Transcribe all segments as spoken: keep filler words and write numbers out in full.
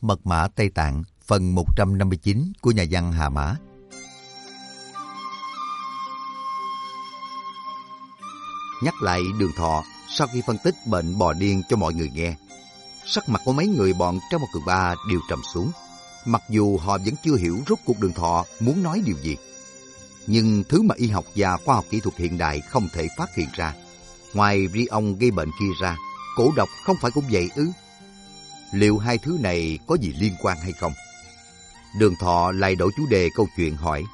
Mật mã Tây Tạng phần một trăm năm mươi chín của nhà văn Hà Mã. Nhắc lại Đường Thọ sau khi phân tích bệnh bò điên cho mọi người nghe, sắc mặt của mấy người bọn Trang Một Cường Ba đều trầm xuống. Mặc dù họ vẫn chưa hiểu rốt cuộc Đường Thọ muốn nói điều gì, nhưng thứ mà y học và khoa học kỹ thuật hiện đại không thể phát hiện ra, ngoài prion gây bệnh kia ra, cổ độc không phải cũng vậy ư? Liệu hai thứ này có gì liên quan hay không? Đường Thọ lại đổi chủ đề câu chuyện hỏi: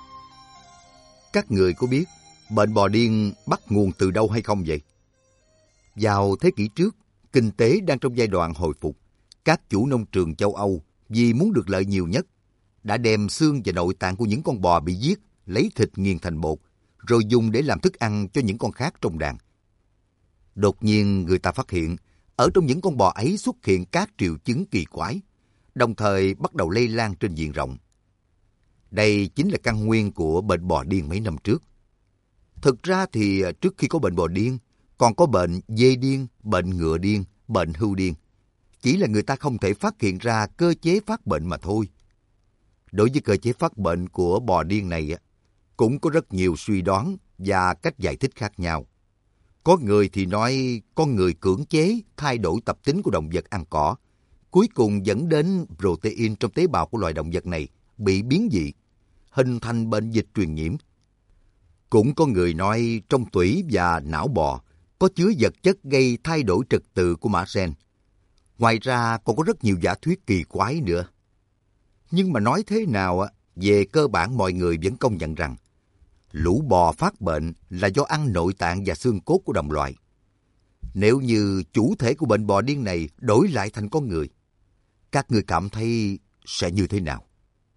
các người có biết bệnh bò điên bắt nguồn từ đâu hay không vậy? Vào thế kỷ trước, kinh tế đang trong giai đoạn hồi phục. Các chủ nông trường châu Âu vì muốn được lợi nhiều nhất, đã đem xương và nội tạng của những con bò bị giết, lấy thịt nghiền thành bột, rồi dùng để làm thức ăn cho những con khác trong đàn. Đột nhiên người ta phát hiện, ở trong những con bò ấy xuất hiện các triệu chứng kỳ quái, đồng thời bắt đầu lây lan trên diện rộng. Đây chính là căn nguyên của bệnh bò điên mấy năm trước. Thực ra thì trước khi có bệnh bò điên, còn có bệnh dê điên, bệnh ngựa điên, bệnh hươu điên. Chỉ là người ta không thể phát hiện ra cơ chế phát bệnh mà thôi. Đối với cơ chế phát bệnh của bò điên này, cũng có rất nhiều suy đoán và cách giải thích khác nhau. Có người thì nói con người cưỡng chế thay đổi tập tính của động vật ăn cỏ, cuối cùng dẫn đến protein trong tế bào của loài động vật này bị biến dị, hình thành bệnh dịch truyền nhiễm. Cũng có người nói trong tủy và não bò có chứa vật chất gây thay đổi trật tự của mã gen. Ngoài ra còn có rất nhiều giả thuyết kỳ quái nữa. Nhưng mà nói thế nào, về cơ bản mọi người vẫn công nhận rằng lũ bò phát bệnh là do ăn nội tạng và xương cốt của đồng loại. Nếu như chủ thể của bệnh bò điên này đổi lại thành con người, các người cảm thấy sẽ như thế nào?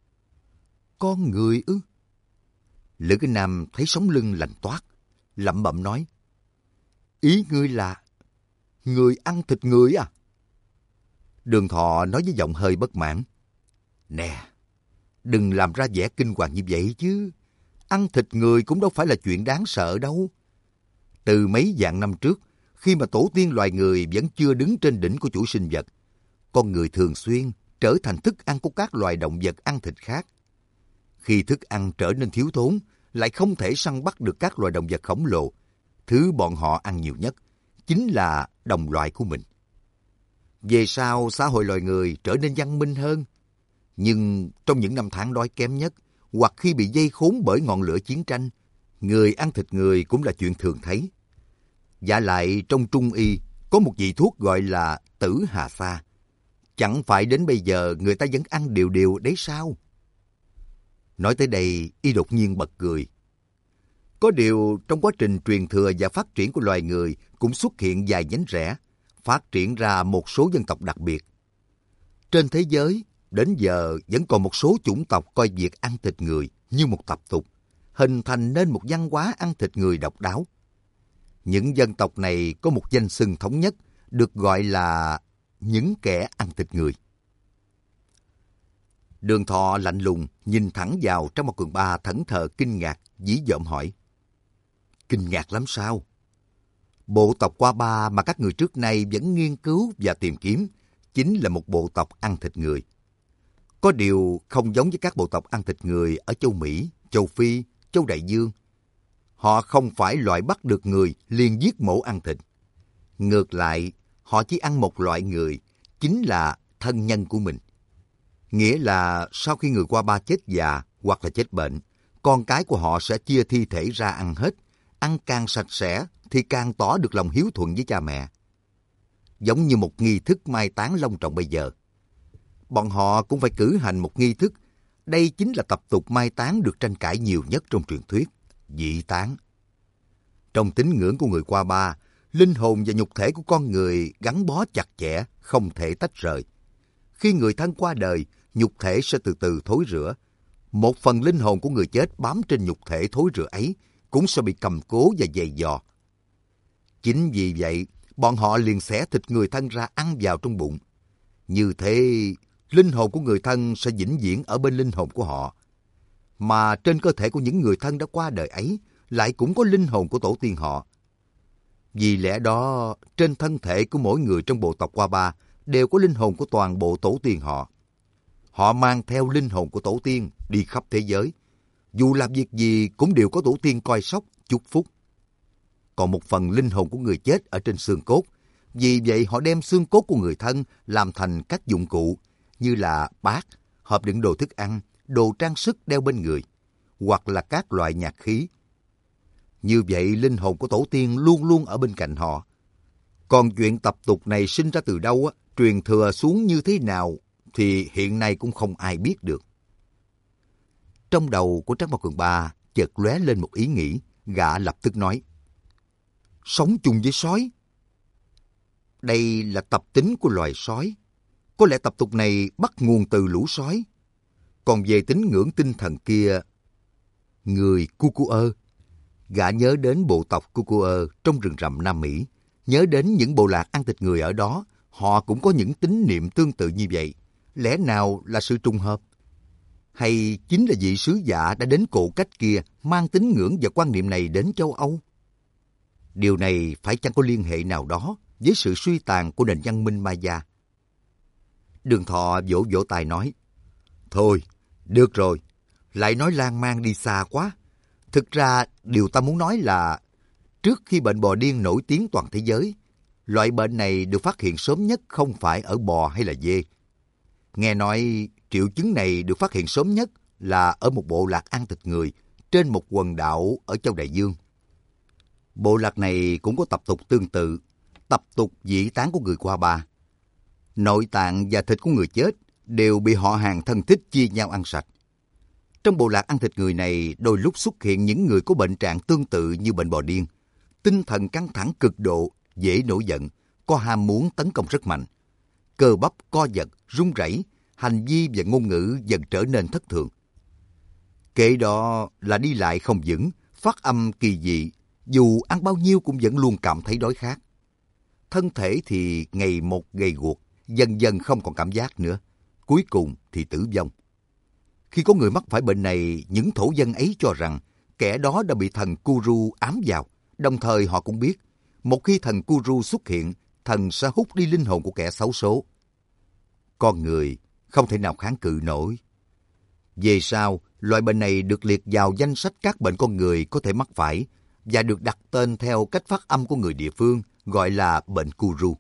Con người ư? Lữ Kinh Nam thấy sống lưng lạnh toát, lẩm bẩm nói: ý ngươi là người ăn thịt người à? Đường Thọ nói với giọng hơi bất mãn: nè, đừng làm ra vẻ kinh hoàng như vậy chứ. Ăn thịt người cũng đâu phải là chuyện đáng sợ đâu. Từ mấy vạn năm trước, khi mà tổ tiên loài người vẫn chưa đứng trên đỉnh của chủ sinh vật, con người thường xuyên trở thành thức ăn của các loài động vật ăn thịt khác. Khi thức ăn trở nên thiếu thốn, lại không thể săn bắt được các loài động vật khổng lồ, thứ bọn họ ăn nhiều nhất chính là đồng loại của mình. Về sau, xã hội loài người trở nên văn minh hơn. Nhưng trong những năm tháng đói kém nhất, hoặc khi bị dây khốn bởi ngọn lửa chiến tranh, người ăn thịt người cũng là chuyện thường thấy. Vả lại trong Trung Y có một vị thuốc gọi là tử hà sa. Chẳng phải đến bây giờ người ta vẫn ăn đều đều đấy sao? Nói tới đây, y đột nhiên bật cười. Có điều trong quá trình truyền thừa và phát triển của loài người cũng xuất hiện vài nhánh rẽ, phát triển ra một số dân tộc đặc biệt. Trên thế giới, đến giờ vẫn còn một số chủng tộc coi việc ăn thịt người như một tập tục, hình thành nên một văn hóa ăn thịt người độc đáo. Những dân tộc này có một danh xưng thống nhất, được gọi là những kẻ ăn thịt người. Đường Thọ lạnh lùng nhìn thẳng vào Trang Một Cường Ba, thẫn thờ kinh ngạc, dí dỏm hỏi: kinh ngạc lắm sao? Bộ tộc Qua Ba mà các người trước nay vẫn nghiên cứu và tìm kiếm chính là một bộ tộc ăn thịt người. Có điều không giống với các bộ tộc ăn thịt người ở châu Mỹ, châu Phi, châu Đại Dương. Họ không phải loại bắt được người liền giết mổ ăn thịt. Ngược lại, họ chỉ ăn một loại người, chính là thân nhân của mình. Nghĩa là sau khi người Qua Ba chết già hoặc là chết bệnh, con cái của họ sẽ chia thi thể ra ăn hết. Ăn càng sạch sẽ thì càng tỏ được lòng hiếu thuận với cha mẹ. Giống như một nghi thức mai táng long trọng bây giờ. Bọn họ cũng phải cử hành một nghi thức. Đây chính là tập tục mai táng được tranh cãi nhiều nhất trong truyền thuyết, dị táng. Trong tín ngưỡng của người Qua Ba, linh hồn và nhục thể của con người gắn bó chặt chẽ, không thể tách rời. Khi người thân qua đời, nhục thể sẽ từ từ thối rữa. Một phần linh hồn của người chết bám trên nhục thể thối rữa ấy cũng sẽ bị cầm cố và giày dò. Chính vì vậy, bọn họ liền xẻ thịt người thân ra ăn vào trong bụng. Như thế, linh hồn của người thân sẽ vĩnh viễn ở bên linh hồn của họ. Mà trên cơ thể của những người thân đã qua đời ấy, lại cũng có linh hồn của tổ tiên họ. Vì lẽ đó, trên thân thể của mỗi người trong bộ tộc Qua Ba đều có linh hồn của toàn bộ tổ tiên họ. họ mang theo linh hồn của tổ tiên đi khắp thế giới. Dù làm việc gì cũng đều có tổ tiên coi sóc, chúc phúc. Còn một phần linh hồn của người chết ở trên xương cốt. Vì vậy họ đem xương cốt của người thân làm thành các dụng cụ như là bát, hộp đựng đồ thức ăn, đồ trang sức đeo bên người, hoặc là các loại nhạc khí. Như vậy linh hồn của tổ tiên luôn luôn ở bên cạnh họ. Còn chuyện tập tục này sinh ra từ đâu, á, truyền thừa xuống như thế nào thì hiện nay cũng không ai biết được. Trong đầu của Trác Mao Cường Ba chợt lóe lên một ý nghĩ, gã lập tức nói: sống chung với sói. Đây là tập tính của loài sói. Có lẽ tập tục này bắt nguồn từ lũ sói. Còn về tín ngưỡng tinh thần kia, người Cucuơ, gã nhớ đến bộ tộc Cucuơ trong rừng rậm Nam Mỹ, nhớ đến những bộ lạc ăn thịt người ở đó, họ cũng có những tín niệm tương tự như vậy. Lẽ nào là sự trùng hợp? Hay chính là vị sứ giả đã đến cổ cách kia mang tín ngưỡng và quan niệm này đến châu Âu? Điều này phải chăng có liên hệ nào đó với sự suy tàn của nền văn minh Maya? Đường Thọ vỗ vỗ tay nói: thôi, được rồi, lại nói lan man đi xa quá. Thực ra, điều ta muốn nói là trước khi bệnh bò điên nổi tiếng toàn thế giới, loại bệnh này được phát hiện sớm nhất không phải ở bò hay là dê. Nghe nói triệu chứng này được phát hiện sớm nhất là ở một bộ lạc ăn thịt người trên một quần đảo ở châu Đại Dương. Bộ lạc này cũng có tập tục tương tự, tập tục dị táng của người Qua Ba. Nội tạng và thịt của người chết đều bị họ hàng thân thích chia nhau ăn sạch. Trong bộ lạc ăn thịt người này đôi lúc xuất hiện những người có bệnh trạng tương tự như bệnh bò điên. Tinh thần căng thẳng cực độ, dễ nổi giận, có ham muốn tấn công rất mạnh. Cơ bắp co giật, run rẩy, hành vi và ngôn ngữ dần trở nên thất thường. Kể đó là đi lại không vững, phát âm kỳ dị, dù ăn bao nhiêu cũng vẫn luôn cảm thấy đói khát. Thân thể thì ngày một gầy guộc, dần dần không còn cảm giác nữa, cuối cùng thì tử vong. Khi có người mắc phải bệnh này, những thổ dân ấy cho rằng kẻ đó đã bị thần Kuru ám vào, đồng thời họ cũng biết, một khi thần Kuru xuất hiện, thần sẽ hút đi linh hồn của kẻ xấu số. Con người không thể nào kháng cự nổi. Về sau, loại bệnh này được liệt vào danh sách các bệnh con người có thể mắc phải và được đặt tên theo cách phát âm của người địa phương, gọi là bệnh Kuru.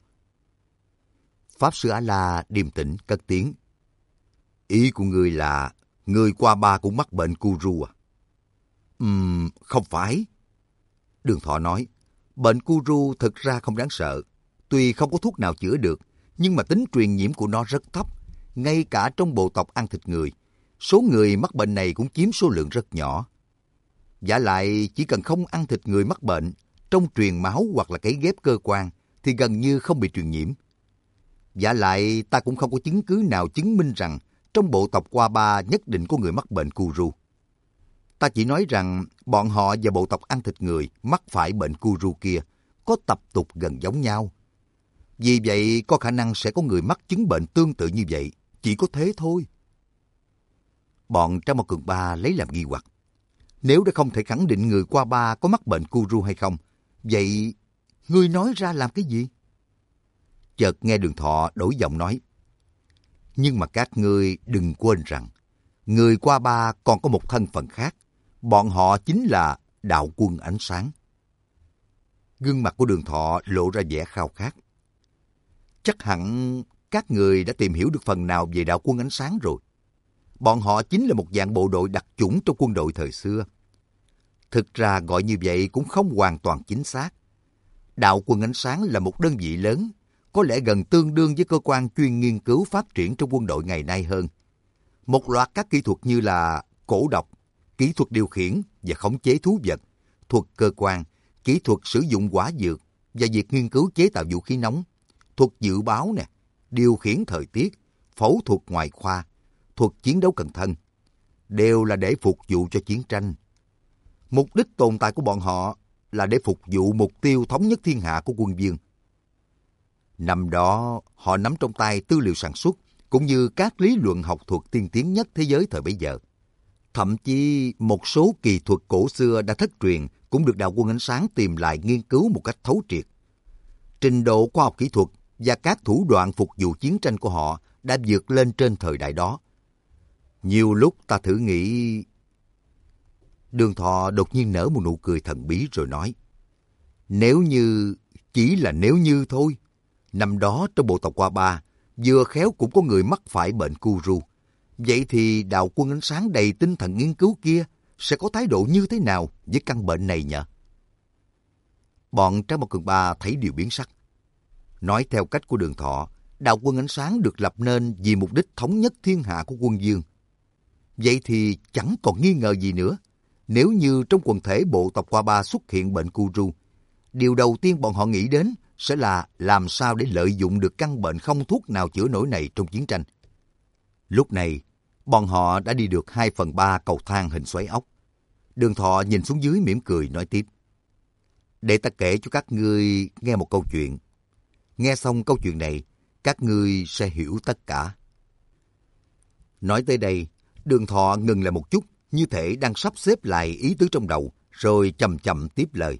Pháp sư A-la điềm tĩnh cất tiếng: ý của người là người Qua Ba cũng mắc bệnh Kuru à? Ừm, không phải. Đường Thọ nói, bệnh Kuru thực ra không đáng sợ. Tuy không có thuốc nào chữa được, nhưng mà tính truyền nhiễm của nó rất thấp. Ngay cả trong bộ tộc ăn thịt người, số người mắc bệnh này cũng chiếm số lượng rất nhỏ. Vả lại, chỉ cần không ăn thịt người mắc bệnh, trong truyền máu hoặc là cấy ghép cơ quan, thì gần như không bị truyền nhiễm. Vả lại, ta cũng không có chứng cứ nào chứng minh rằng trong bộ tộc Qua Ba nhất định có người mắc bệnh Kuru. Ta chỉ nói rằng bọn họ và bộ tộc ăn thịt người mắc phải bệnh Kuru kia có tập tục gần giống nhau. Vì vậy, có khả năng sẽ có người mắc chứng bệnh tương tự như vậy. Chỉ có thế thôi. Bọn Trác Mao Cường Ba lấy làm nghi hoặc. Nếu đã không thể khẳng định người Qua Ba có mắc bệnh Kuru hay không, vậy ngươi nói ra làm cái gì? Chợt nghe Đường Thọ đổi giọng nói. Nhưng mà các ngươi đừng quên rằng, người Qua Ba còn có một thân phận khác. Bọn họ chính là đạo quân ánh sáng. Gương mặt của Đường Thọ lộ ra vẻ khao khát. Chắc hẳn các người đã tìm hiểu được phần nào về đạo quân ánh sáng rồi. Bọn họ chính là một dạng bộ đội đặc chủng trong quân đội thời xưa. Thực ra gọi như vậy cũng không hoàn toàn chính xác. Đạo quân ánh sáng là một đơn vị lớn, có lẽ gần tương đương với cơ quan chuyên nghiên cứu phát triển trong quân đội ngày nay hơn. Một loạt các kỹ thuật như là cổ độc, kỹ thuật điều khiển và khống chế thú vật, thuật cơ quan, kỹ thuật sử dụng hỏa dược và việc nghiên cứu chế tạo vũ khí nóng, thuật dự báo nè, điều khiển thời tiết, phẫu thuật ngoại khoa, thuật chiến đấu cận thân, đều là để phục vụ cho chiến tranh. Mục đích tồn tại của bọn họ là để phục vụ mục tiêu thống nhất thiên hạ của quân Vương. Năm đó, họ nắm trong tay tư liệu sản xuất cũng như các lý luận học thuật tiên tiến nhất thế giới thời bấy giờ. Thậm chí một số kỳ thuật cổ xưa đã thất truyền cũng được đạo quân ánh sáng tìm lại nghiên cứu một cách thấu triệt. Trình độ khoa học kỹ thuật và các thủ đoạn phục vụ chiến tranh của họ đã vượt lên trên thời đại đó. Nhiều lúc ta thử nghĩ... Đường Thọ đột nhiên nở một nụ cười thần bí rồi nói, nếu như, chỉ là nếu như thôi. Năm đó trong bộ tộc Qua Ba, vừa khéo cũng có người mắc phải bệnh cu ru. Vậy thì đạo quân ánh sáng đầy tinh thần nghiên cứu kia sẽ có thái độ như thế nào với căn bệnh này nhỉ? Bọn Trái Mặt Cường Ba thấy điều biến sắc. Nói theo cách của Đường Thọ, đạo quân ánh sáng được lập nên vì mục đích thống nhất thiên hạ của quân Dương. Vậy thì chẳng còn nghi ngờ gì nữa. Nếu như trong quần thể bộ tộc Qua Ba xuất hiện bệnh cu ru, điều đầu tiên bọn họ nghĩ đến sẽ là làm sao để lợi dụng được căn bệnh không thuốc nào chữa nổi này trong chiến tranh. Lúc này, bọn họ đã đi được hai phần ba cầu thang hình xoáy ốc. Đường Thọ nhìn xuống dưới mỉm cười nói tiếp. Để ta kể cho các ngươi nghe một câu chuyện. Nghe xong câu chuyện này, các ngươi sẽ hiểu tất cả. Nói tới đây, Đường Thọ ngừng lại một chút, như thể đang sắp xếp lại ý tứ trong đầu, rồi chậm chậm tiếp lời.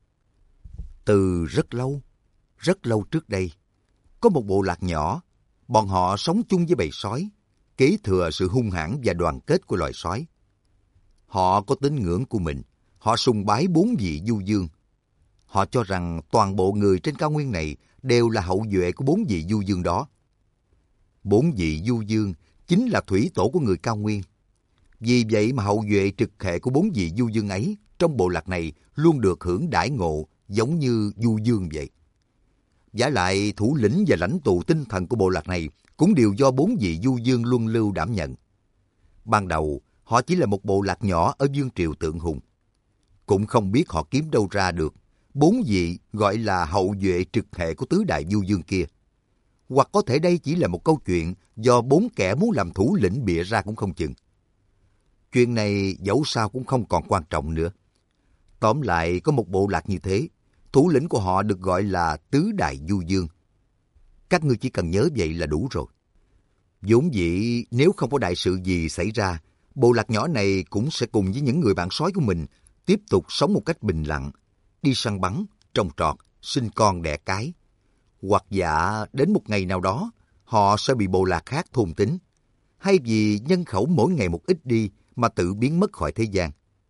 Từ rất lâu, rất lâu trước đây, có một bộ lạc nhỏ, bọn họ sống chung với bầy sói, kế thừa sự hung hãn và đoàn kết của loài sói. Họ có tín ngưỡng của mình, họ sùng bái bốn vị du dương. Họ cho rằng toàn bộ người trên cao nguyên này đều là hậu duệ của bốn vị du dương đó. Bốn vị du dương chính là thủy tổ của người cao nguyên. Vì vậy mà hậu duệ trực hệ của bốn vị du dương ấy trong bộ lạc này luôn được hưởng đãi ngộ giống như du dương vậy. Vả lại thủ lĩnh và lãnh tụ tinh thần của bộ lạc này cũng đều do bốn vị du dương luân lưu đảm nhận. Ban đầu, họ chỉ là một bộ lạc nhỏ ở vương triều Tượng Hùng. Cũng không biết họ kiếm đâu ra được bốn vị gọi là hậu duệ trực hệ của tứ đại du dương kia. Hoặc có thể đây chỉ là một câu chuyện do bốn kẻ muốn làm thủ lĩnh bịa ra cũng không chừng. Chuyện này dẫu sao cũng không còn quan trọng nữa. Tóm lại có một bộ lạc như thế, thủ lĩnh của họ được gọi là tứ đại du dương. Các ngươi chỉ cần nhớ vậy là đủ rồi. Vốn dĩ nếu không có đại sự gì xảy ra, bộ lạc nhỏ này cũng sẽ cùng với những người bạn sói của mình tiếp tục sống một cách bình lặng, đi săn bắn, trồng trọt, sinh con đẻ cái. Hoặc dạ đến một ngày nào đó, họ sẽ bị bộ lạc khác thôn tính, hay vì nhân khẩu mỗi ngày một ít đi mà tự biến mất khỏi thế gian.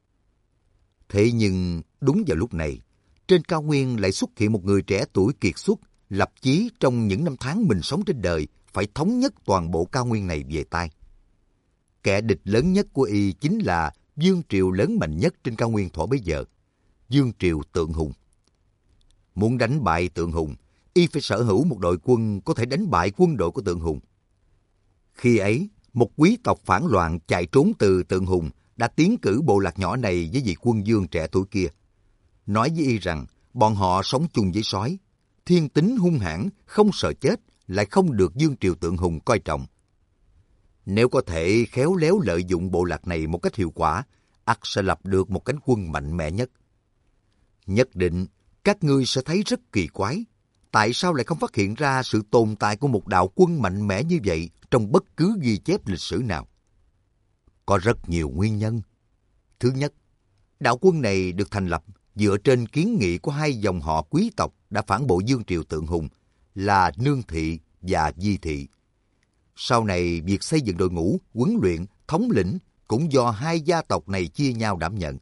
Thế nhưng đúng vào lúc này, trên cao nguyên lại xuất hiện một người trẻ tuổi kiệt xuất, lập chí trong những năm tháng mình sống trên đời phải thống nhất toàn bộ cao nguyên này về tay. Kẻ địch lớn nhất của y chính là vương triều lớn mạnh nhất trên cao nguyên thuở bấy giờ, vương triều Tượng Hùng. Muốn đánh bại Tượng Hùng, y phải sở hữu một đội quân có thể đánh bại quân đội của Tượng Hùng. Khi ấy, một quý tộc phản loạn chạy trốn từ Tượng Hùng đã tiến cử bộ lạc nhỏ này với vị quân vương trẻ tuổi kia. Nói với y rằng bọn họ sống chung với sói, thiên tính hung hãn, không sợ chết, lại không được vương triều Tượng Hùng coi trọng. Nếu có thể khéo léo lợi dụng bộ lạc này một cách hiệu quả, ắt sẽ lập được một cánh quân mạnh mẽ nhất. Nhất định, các ngươi sẽ thấy rất kỳ quái. Tại sao lại không phát hiện ra sự tồn tại của một đạo quân mạnh mẽ như vậy trong bất cứ ghi chép lịch sử nào? Có rất nhiều nguyên nhân. Thứ nhất, đạo quân này được thành lập dựa trên kiến nghị của hai dòng họ quý tộc đã phản bội vương triều Tượng Hùng là Nương Thị và Di Thị. Sau này, việc xây dựng đội ngũ, huấn luyện, thống lĩnh cũng do hai gia tộc này chia nhau đảm nhận.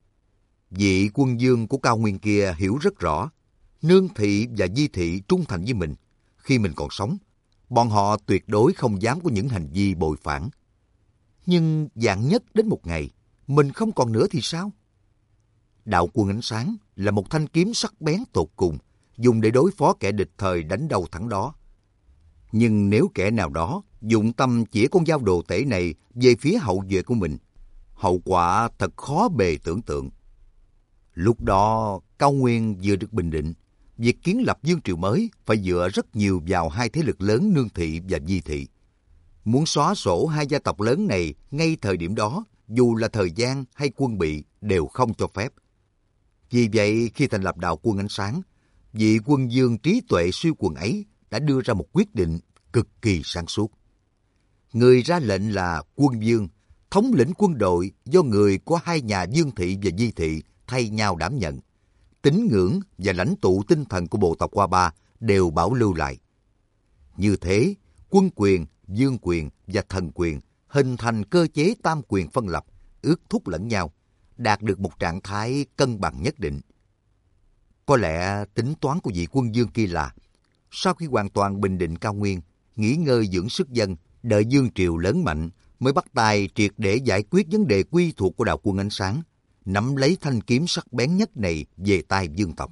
Vị quân vương của cao nguyên kia hiểu rất rõ, Nương Thị và Di Thị trung thành với mình. Khi mình còn sống, bọn họ tuyệt đối không dám có những hành vi bội phản. Nhưng vạn nhất đến một ngày, mình không còn nữa thì sao? Đạo quân ánh sáng là một thanh kiếm sắc bén tột cùng, dùng để đối phó kẻ địch thời đánh đầu thắng đó. Nhưng nếu kẻ nào đó dụng tâm chỉ con dao đồ tể này về phía hậu duệ của mình, hậu quả thật khó bề tưởng tượng. Lúc đó, cao nguyên vừa được bình định, việc kiến lập vương triều mới phải dựa rất nhiều vào hai thế lực lớn Nương Thị và Di Thị. Muốn xóa sổ hai gia tộc lớn này ngay thời điểm đó, dù là thời gian hay quân bị, đều không cho phép. Vì vậy, khi thành lập đạo quân ánh sáng, vị quân vương trí tuệ siêu quần ấy đã đưa ra một quyết định cực kỳ sáng suốt. Người ra lệnh là quân vương, thống lĩnh quân đội do người của hai nhà Vương Thị và Di Thị thay nhau đảm nhận. Tín ngưỡng và lãnh tụ tinh thần của bộ tộc Qua Ba đều bảo lưu lại. Như thế, quân quyền, vương quyền và thần quyền hình thành cơ chế tam quyền phân lập, ước thúc lẫn nhau, đạt được một trạng thái cân bằng nhất định. Có lẽ tính toán của vị quân vương kia là, sau khi hoàn toàn bình định cao nguyên, nghỉ ngơi dưỡng sức dân, đợi vương triều lớn mạnh, mới bắt tay triệt để giải quyết vấn đề quy thuộc của đạo quân ánh sáng, nắm lấy thanh kiếm sắc bén nhất này về tay vương tộc.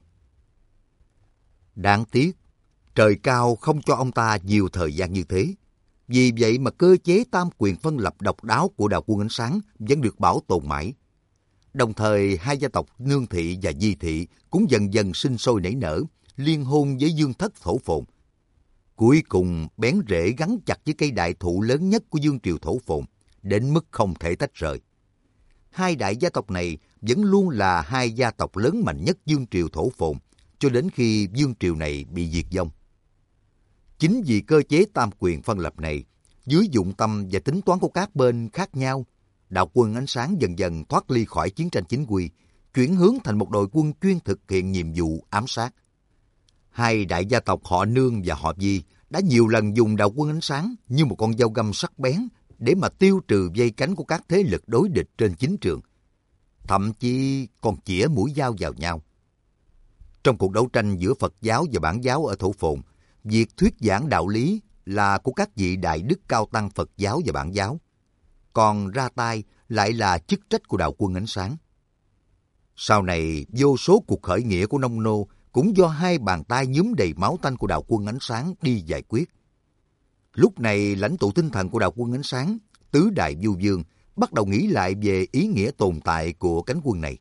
Đáng tiếc, trời cao không cho ông ta nhiều thời gian như thế. Vì vậy mà cơ chế tam quyền phân lập độc đáo của đạo quân ánh sáng vẫn được bảo tồn mãi. Đồng thời, hai gia tộc Nương Thị và Di Thị cũng dần dần sinh sôi nảy nở, liên hôn với vương thất Thổ Phồn. Cuối cùng, bén rễ gắn chặt với cây đại thụ lớn nhất của vương triều Thổ Phồn, đến mức không thể tách rời. Hai đại gia tộc này vẫn luôn là hai gia tộc lớn mạnh nhất vương triều Thổ Phồn, cho đến khi vương triều này bị diệt vong. Chính vì cơ chế tam quyền phân lập này, dưới dụng tâm và tính toán của các bên khác nhau, đạo quân ánh sáng dần dần thoát ly khỏi chiến tranh chính quy, chuyển hướng thành một đội quân chuyên thực hiện nhiệm vụ ám sát. Hai đại gia tộc họ Nương và họ Di đã nhiều lần dùng đạo quân ánh sáng như một con dao găm sắc bén để mà tiêu trừ vây cánh của các thế lực đối địch trên chính trường. Thậm chí còn chĩa mũi dao vào nhau. Trong cuộc đấu tranh giữa Phật giáo và Bản giáo ở Thổ Phồn, việc thuyết giảng đạo lý là của các vị đại đức cao tăng Phật giáo và Bản giáo, còn ra tay lại là chức trách của đạo quân ánh sáng. Sau này, vô số cuộc khởi nghĩa của nông nô cũng do hai bàn tay nhuốm đầy máu tanh của đạo quân ánh sáng đi giải quyết. Lúc này, lãnh tụ tinh thần của đạo quân ánh sáng, Tứ Đại Vu Vương, bắt đầu nghĩ lại về ý nghĩa tồn tại của cánh quân này.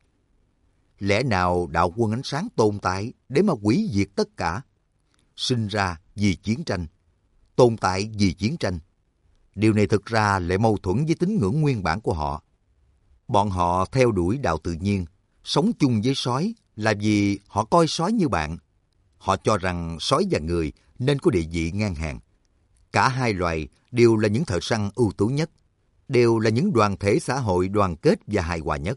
Lẽ nào đạo quân ánh sáng tồn tại để mà hủy diệt tất cả? Sinh ra vì chiến tranh, tồn tại vì chiến tranh. Điều này thực ra lại mâu thuẫn với tín ngưỡng nguyên bản của họ. Bọn họ theo đuổi đạo tự nhiên, sống chung với sói là vì họ coi sói như bạn. Họ cho rằng sói và người nên có địa vị ngang hàng. Cả hai loài đều là những thợ săn ưu tú nhất, đều là những đoàn thể xã hội đoàn kết và hài hòa nhất.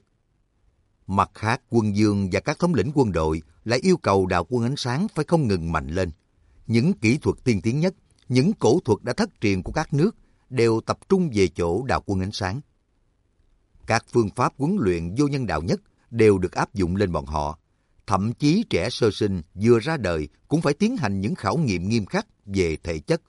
Mặt khác, quân vương và các thống lĩnh quân đội lại yêu cầu đạo quân ánh sáng phải không ngừng mạnh lên. Những kỹ thuật tiên tiến nhất, những cổ thuật đã thất truyền của các nước đều tập trung về chỗ đạo quân ánh sáng. Các phương pháp huấn luyện vô nhân đạo nhất đều được áp dụng lên bọn họ. Thậm chí trẻ sơ sinh vừa ra đời cũng phải tiến hành những khảo nghiệm nghiêm khắc về thể chất.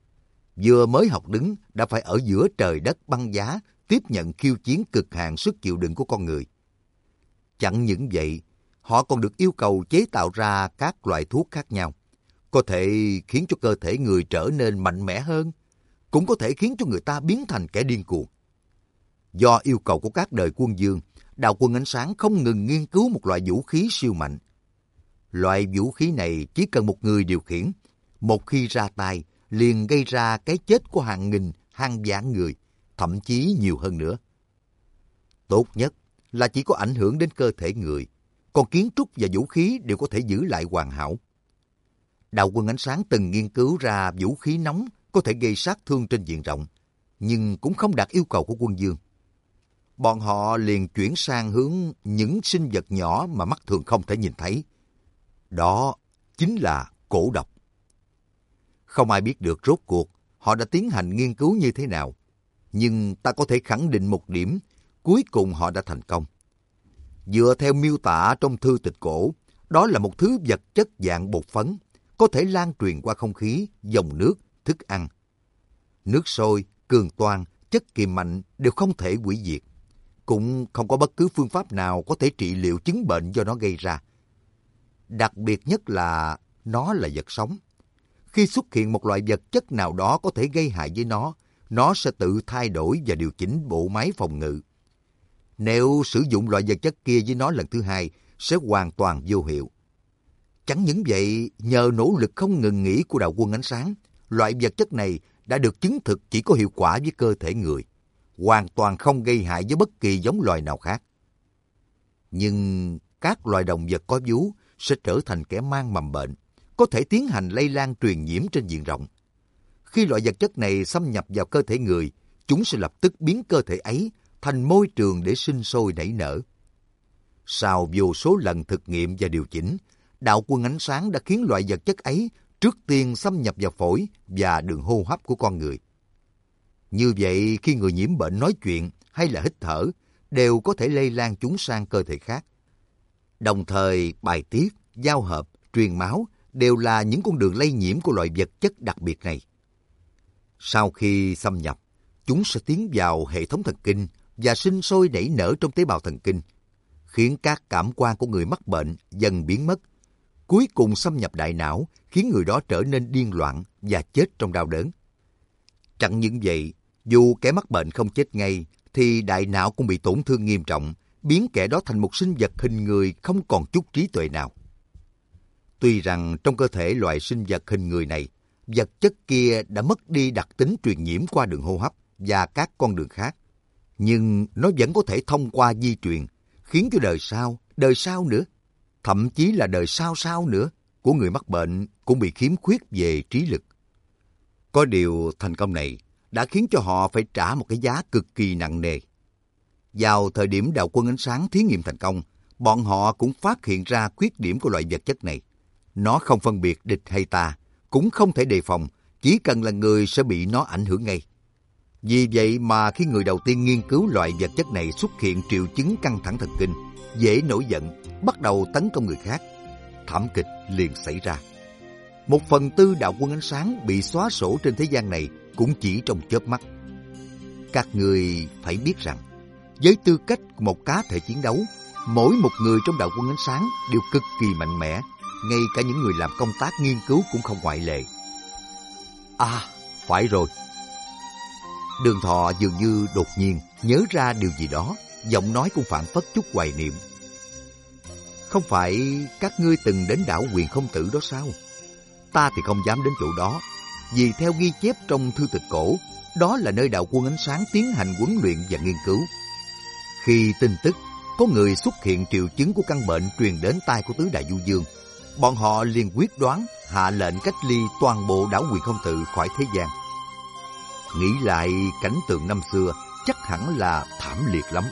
Vừa mới học đứng đã phải ở giữa trời đất băng giá tiếp nhận khiêu chiến cực hạn sức chịu đựng của con người. Chẳng những vậy, họ còn được yêu cầu chế tạo ra các loại thuốc khác nhau, có thể khiến cho cơ thể người trở nên mạnh mẽ hơn, cũng có thể khiến cho người ta biến thành kẻ điên cuồng. Do yêu cầu của các đời quân vương, đạo quân ánh sáng không ngừng nghiên cứu một loại vũ khí siêu mạnh. Loại vũ khí này chỉ cần một người điều khiển, một khi ra tay liền gây ra cái chết của hàng nghìn, hàng vạn người, thậm chí nhiều hơn nữa. Tốt nhất là chỉ có ảnh hưởng đến cơ thể người, còn kiến trúc và vũ khí đều có thể giữ lại hoàn hảo. Đạo quân ánh sáng từng nghiên cứu ra vũ khí nóng có thể gây sát thương trên diện rộng, nhưng cũng không đạt yêu cầu của quân vương. Bọn họ liền chuyển sang hướng những sinh vật nhỏ mà mắt thường không thể nhìn thấy. Đó chính là cổ độc. Không ai biết được rốt cuộc họ đã tiến hành nghiên cứu như thế nào, nhưng ta có thể khẳng định một điểm, cuối cùng họ đã thành công. Dựa theo miêu tả trong thư tịch cổ, đó là một thứ vật chất dạng bột phấn, có thể lan truyền qua không khí, dòng nước, thức ăn. Nước sôi, cường toan, chất kiềm mạnh đều không thể hủy diệt. Cũng không có bất cứ phương pháp nào có thể trị liệu chứng bệnh do nó gây ra. Đặc biệt nhất là nó là vật sống. Khi xuất hiện một loại vật chất nào đó có thể gây hại với nó, nó sẽ tự thay đổi và điều chỉnh bộ máy phòng ngự. Nếu sử dụng loại vật chất kia với nó lần thứ hai, sẽ hoàn toàn vô hiệu. Chẳng những vậy, nhờ nỗ lực không ngừng nghỉ của đạo quân ánh sáng, loại vật chất này đã được chứng thực chỉ có hiệu quả với cơ thể người, hoàn toàn không gây hại với bất kỳ giống loài nào khác. Nhưng các loài động vật có vú sẽ trở thành kẻ mang mầm bệnh, có thể tiến hành lây lan truyền nhiễm trên diện rộng. Khi loại vật chất này xâm nhập vào cơ thể người, chúng sẽ lập tức biến cơ thể ấy thành môi trường để sinh sôi nảy nở. Sau vô số lần thực nghiệm và điều chỉnh, đạo quân ánh sáng đã khiến loại vật chất ấy trước tiên xâm nhập vào phổi và đường hô hấp của con người. Như vậy khi người nhiễm bệnh nói chuyện hay là hít thở đều có thể lây lan chúng sang cơ thể khác. Đồng thời bài tiết, giao hợp, truyền máu đều là những con đường lây nhiễm của loại vật chất đặc biệt này. Sau khi xâm nhập, chúng sẽ tiến vào hệ thống thần kinh và sinh sôi nảy nở trong tế bào thần kinh, khiến các cảm quan của người mắc bệnh dần biến mất. Cuối cùng xâm nhập đại não, khiến người đó trở nên điên loạn và chết trong đau đớn. Chẳng những vậy, dù kẻ mắc bệnh không chết ngay, thì đại não cũng bị tổn thương nghiêm trọng, biến kẻ đó thành một sinh vật hình người không còn chút trí tuệ nào. Tuy rằng trong cơ thể loại sinh vật hình người này, vật chất kia đã mất đi đặc tính truyền nhiễm qua đường hô hấp và các con đường khác, nhưng nó vẫn có thể thông qua di truyền, khiến cho đời sau, đời sau nữa, thậm chí là đời sau sau nữa của người mắc bệnh cũng bị khiếm khuyết về trí lực. Có điều thành công này đã khiến cho họ phải trả một cái giá cực kỳ nặng nề. Vào thời điểm đạo quân ánh sáng thí nghiệm thành công, bọn họ cũng phát hiện ra khuyết điểm của loại vật chất này. Nó không phân biệt địch hay ta, cũng không thể đề phòng, chỉ cần là người sẽ bị nó ảnh hưởng ngay. Vì vậy mà khi người đầu tiên nghiên cứu loại vật chất này xuất hiện triệu chứng căng thẳng thần kinh, dễ nổi giận, bắt đầu tấn công người khác, thảm kịch liền xảy ra. Một phần tư đạo quân ánh sáng bị xóa sổ trên thế gian này cũng chỉ trong chớp mắt. Các người phải biết rằng, với tư cách của một cá thể chiến đấu, mỗi một người trong đạo quân ánh sáng đều cực kỳ mạnh mẽ, ngay cả những người làm công tác nghiên cứu cũng không ngoại lệ. À, phải rồi. Đường Thọ dường như đột nhiên nhớ ra điều gì đó, giọng nói cũng phảng phất chút hoài niệm. Không phải các ngươi từng đến đảo Huyền Không Tử đó sao? Ta thì không dám đến chỗ đó, vì theo ghi chép trong thư tịch cổ, đó là nơi đạo quân ánh sáng tiến hành huấn luyện và nghiên cứu. Khi tin tức có người xuất hiện triệu chứng của căn bệnh truyền đến tai của tứ đại du dương, bọn họ liền quyết đoán hạ lệnh cách ly toàn bộ đảo Huyền Không Tự khỏi thế gian. Nghĩ lại cảnh tượng năm xưa, chắc hẳn là thảm liệt lắm.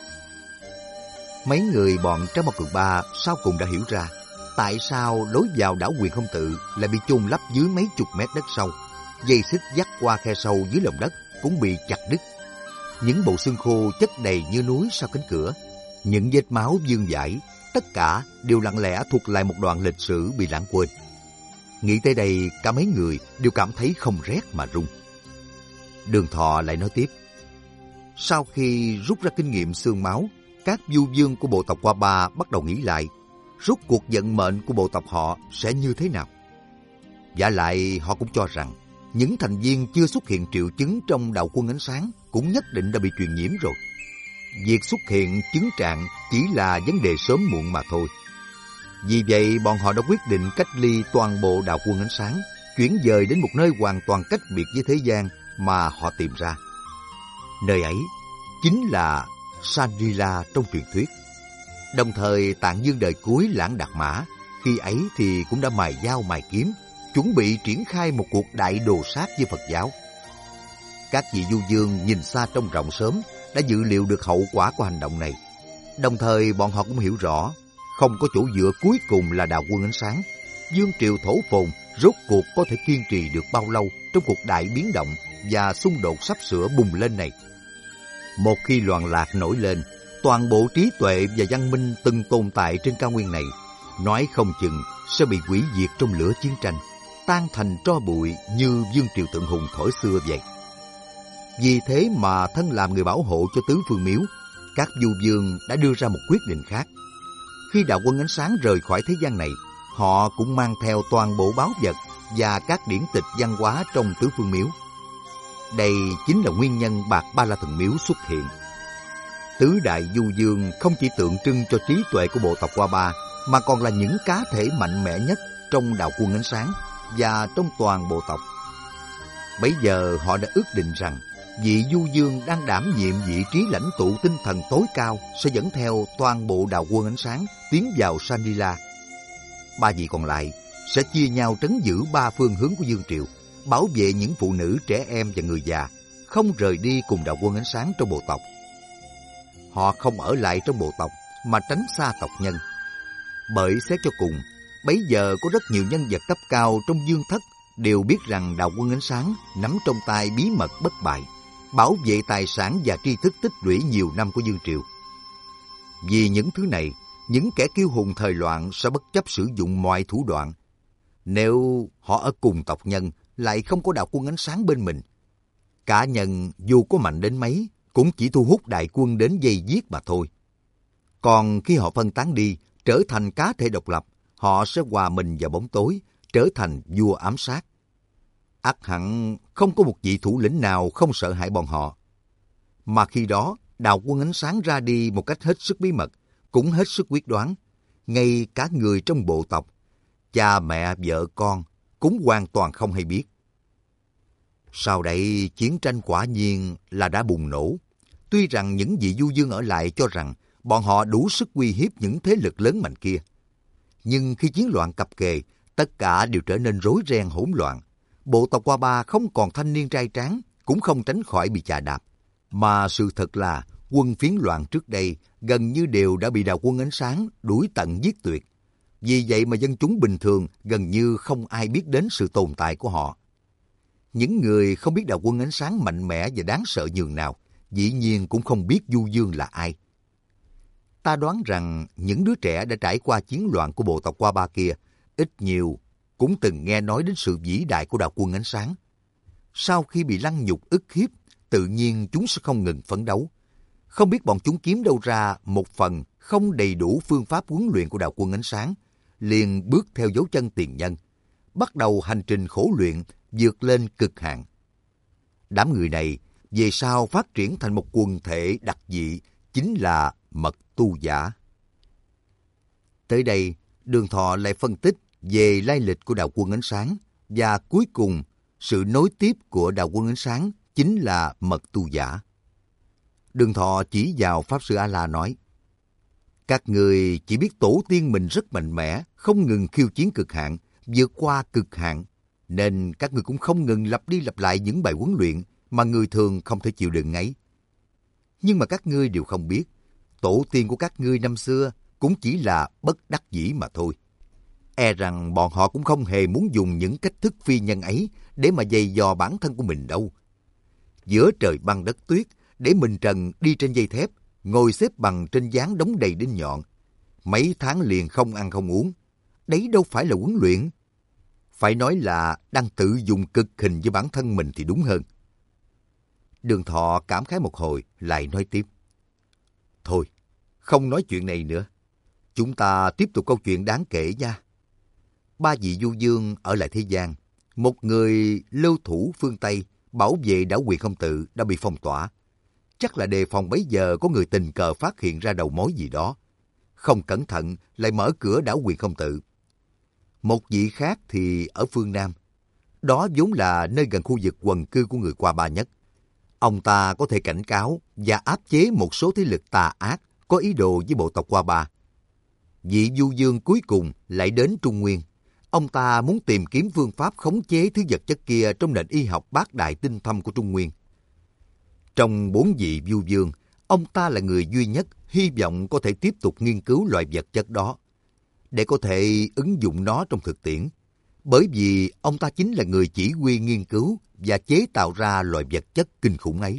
Mấy người bọn Trác Mao Cường Ba sau cùng đã hiểu ra tại sao lối vào đảo Huyền Không Tự lại bị chôn lấp dưới mấy chục mét đất sâu, dây xích dắt qua khe sâu dưới lòng đất cũng bị chặt đứt. Những bộ xương khô chất đầy như núi sau cánh cửa, những vết máu vương vãi, tất cả đều lặng lẽ thuộc lại một đoạn lịch sử bị lãng quên. Nghĩ tới đây, cả mấy người đều cảm thấy không rét mà run. Đường Thọ lại nói tiếp. Sau khi rút ra kinh nghiệm xương máu, các du vương của bộ tộc Qua Ba bắt đầu nghĩ lại, rốt cuộc vận mệnh của bộ tộc họ sẽ như thế nào. Vả lại họ cũng cho rằng, những thành viên chưa xuất hiện triệu chứng trong đạo quân ánh sáng cũng nhất định đã bị truyền nhiễm rồi. Việc xuất hiện chứng trạng chỉ là vấn đề sớm muộn mà thôi. Vì vậy, bọn họ đã quyết định cách ly toàn bộ đạo quân ánh sáng, chuyển dời đến một nơi hoàn toàn cách biệt với thế gian mà họ tìm ra. Nơi ấy chính là Shangri-La trong truyền thuyết. Đồng thời Tạng Dương đời cuối Lãng Đạt Mã, khi ấy thì cũng đã mài dao mài kiếm, chuẩn bị triển khai một cuộc đại đồ sát với Phật giáo. Các vị du vương nhìn xa trông rộng sớm, đã dự liệu được hậu quả của hành động này. Đồng thời bọn họ cũng hiểu rõ, không có chỗ dựa cuối cùng là đạo quân ánh sáng. Dương triều thổ phồn rốt cuộc có thể kiên trì được bao lâu trong cuộc đại biến động và xung đột sắp sửa bùng lên này. Một khi loạn lạc nổi lên, toàn bộ trí tuệ và văn minh từng tồn tại trên cao nguyên này, nói không chừng sẽ bị hủy diệt trong lửa chiến tranh, tan thành tro bụi như vương triều tượng hùng thổi xưa vậy. Vì thế mà thân làm người bảo hộ cho tứ phương miếu, các du vương đã đưa ra một quyết định khác. Khi đạo quân ánh sáng rời khỏi thế gian này, họ cũng mang theo toàn bộ báu vật và các điển tịch văn hóa trong tứ phương miếu. Đây chính là nguyên nhân Bạc Ba La Thần Miếu xuất hiện. Tứ đại du vương không chỉ tượng trưng cho trí tuệ của bộ tộc Qua Ba, mà còn là những cá thể mạnh mẽ nhất trong đạo quân ánh sáng và trong toàn bộ tộc. Bấy giờ họ đã ước định rằng vị du vương đang đảm nhiệm vị trí lãnh tụ tinh thần tối cao sẽ dẫn theo toàn bộ đạo quân ánh sáng tiến vào Shangri-La. Ba vị còn lại sẽ chia nhau trấn giữ ba phương hướng của vương triều, bảo vệ những phụ nữ, trẻ em và người già, không rời đi cùng đạo quân ánh sáng trong bộ tộc. Họ không ở lại trong bộ tộc mà tránh xa tộc nhân. Bởi xét cho cùng, bấy giờ có rất nhiều nhân vật cấp cao trong vương thất đều biết rằng đạo quân ánh sáng nắm trong tay bí mật bất bại, bảo vệ tài sản và tri thức tích lũy nhiều năm của Dương Triều. Vì những thứ này, những kẻ kiêu hùng thời loạn sẽ bất chấp sử dụng mọi thủ đoạn. Nếu họ ở cùng tộc nhân lại không có đạo quân ánh sáng bên mình, cả nhân dù có mạnh đến mấy cũng chỉ thu hút đại quân đến vây giết mà thôi. Còn khi họ phân tán đi, trở thành cá thể độc lập, họ sẽ hòa mình vào bóng tối, trở thành vua ám sát. Ắt hẳn không có một vị thủ lĩnh nào không sợ hãi bọn họ. Mà khi đó, đạo quân ánh sáng ra đi một cách hết sức bí mật, cũng hết sức quyết đoán. Ngay cả người trong bộ tộc, cha mẹ vợ con cũng hoàn toàn không hay biết. Sau đây, chiến tranh quả nhiên là đã bùng nổ. Tuy rằng những vị du dương ở lại cho rằng bọn họ đủ sức uy hiếp những thế lực lớn mạnh kia. Nhưng khi chiến loạn cập kề, tất cả đều trở nên rối ren hỗn loạn. Bộ tộc Qua Ba không còn thanh niên trai tráng, cũng không tránh khỏi bị chà đạp. Mà sự thật là quân phiến loạn trước đây gần như đều đã bị đạo quân ánh sáng đuổi tận giết tuyệt. Vì vậy mà dân chúng bình thường gần như không ai biết đến sự tồn tại của họ. Những người không biết đạo quân ánh sáng mạnh mẽ và đáng sợ nhường nào, dĩ nhiên cũng không biết Du Dương là ai. Ta đoán rằng những đứa trẻ đã trải qua chiến loạn của bộ tộc Qua Ba kia, ít nhiều cũng từng nghe nói đến sự vĩ đại của đạo quân ánh sáng. Sau khi bị lăng nhục ức hiếp, tự nhiên chúng sẽ không ngừng phấn đấu. Không biết bọn chúng kiếm đâu ra một phần không đầy đủ phương pháp huấn luyện của đạo quân ánh sáng, liền bước theo dấu chân tiền nhân, bắt đầu hành trình khổ luyện vượt lên cực hạn. Đám người này về sau phát triển thành một quần thể đặc dị, chính là mật tu giả. Tới đây, Đường Thọ lại phân tích về lai lịch của đạo quân ánh sáng, và cuối cùng, sự nối tiếp của đạo quân ánh sáng chính là mật tu giả. Đường Thọ chỉ vào Pháp Sư A-la nói, các người chỉ biết tổ tiên mình rất mạnh mẽ, không ngừng khiêu chiến cực hạn, vượt qua cực hạn, nên các người cũng không ngừng lặp đi lặp lại những bài huấn luyện mà người thường không thể chịu đựng ấy. Nhưng mà các ngươi đều không biết, tổ tiên của các ngươi năm xưa cũng chỉ là bất đắc dĩ mà thôi. E rằng bọn họ cũng không hề muốn dùng những cách thức phi nhân ấy để mà giày dò bản thân của mình đâu. Giữa trời băng đất tuyết, để mình trần đi trên dây thép, ngồi xếp bằng trên gián đóng đầy đinh nhọn. Mấy tháng liền không ăn không uống. Đấy đâu phải là huấn luyện. Phải nói là đang tự dùng cực hình với bản thân mình thì đúng hơn. Đường Thọ cảm khái một hồi, lại nói tiếp. Thôi, không nói chuyện này nữa. Chúng ta tiếp tục câu chuyện đáng kể nha. Ba vị du dương ở lại thế gian. Một người lưu thủ phương Tây bảo vệ đảo Quyền Không Tự đã bị phong tỏa. Chắc là đề phòng bấy giờ có người tình cờ phát hiện ra đầu mối gì đó. Không cẩn thận lại mở cửa đảo Quyền Không Tự. Một vị khác thì ở phương Nam. Đó vốn là nơi gần khu vực quần cư của người Qua Ba nhất. Ông ta có thể cảnh cáo và áp chế một số thế lực tà ác có ý đồ với bộ tộc Qua Ba. Vị du dương cuối cùng lại đến Trung Nguyên. Ông ta muốn tìm kiếm phương pháp khống chế thứ vật chất kia trong nền y học bát đại tinh thâm của Trung Nguyên. Trong bốn vị du dương, ông ta là người duy nhất hy vọng có thể tiếp tục nghiên cứu loại vật chất đó, để có thể ứng dụng nó trong thực tiễn. Bởi vì ông ta chính là người chỉ huy nghiên cứu và chế tạo ra loại vật chất kinh khủng ấy.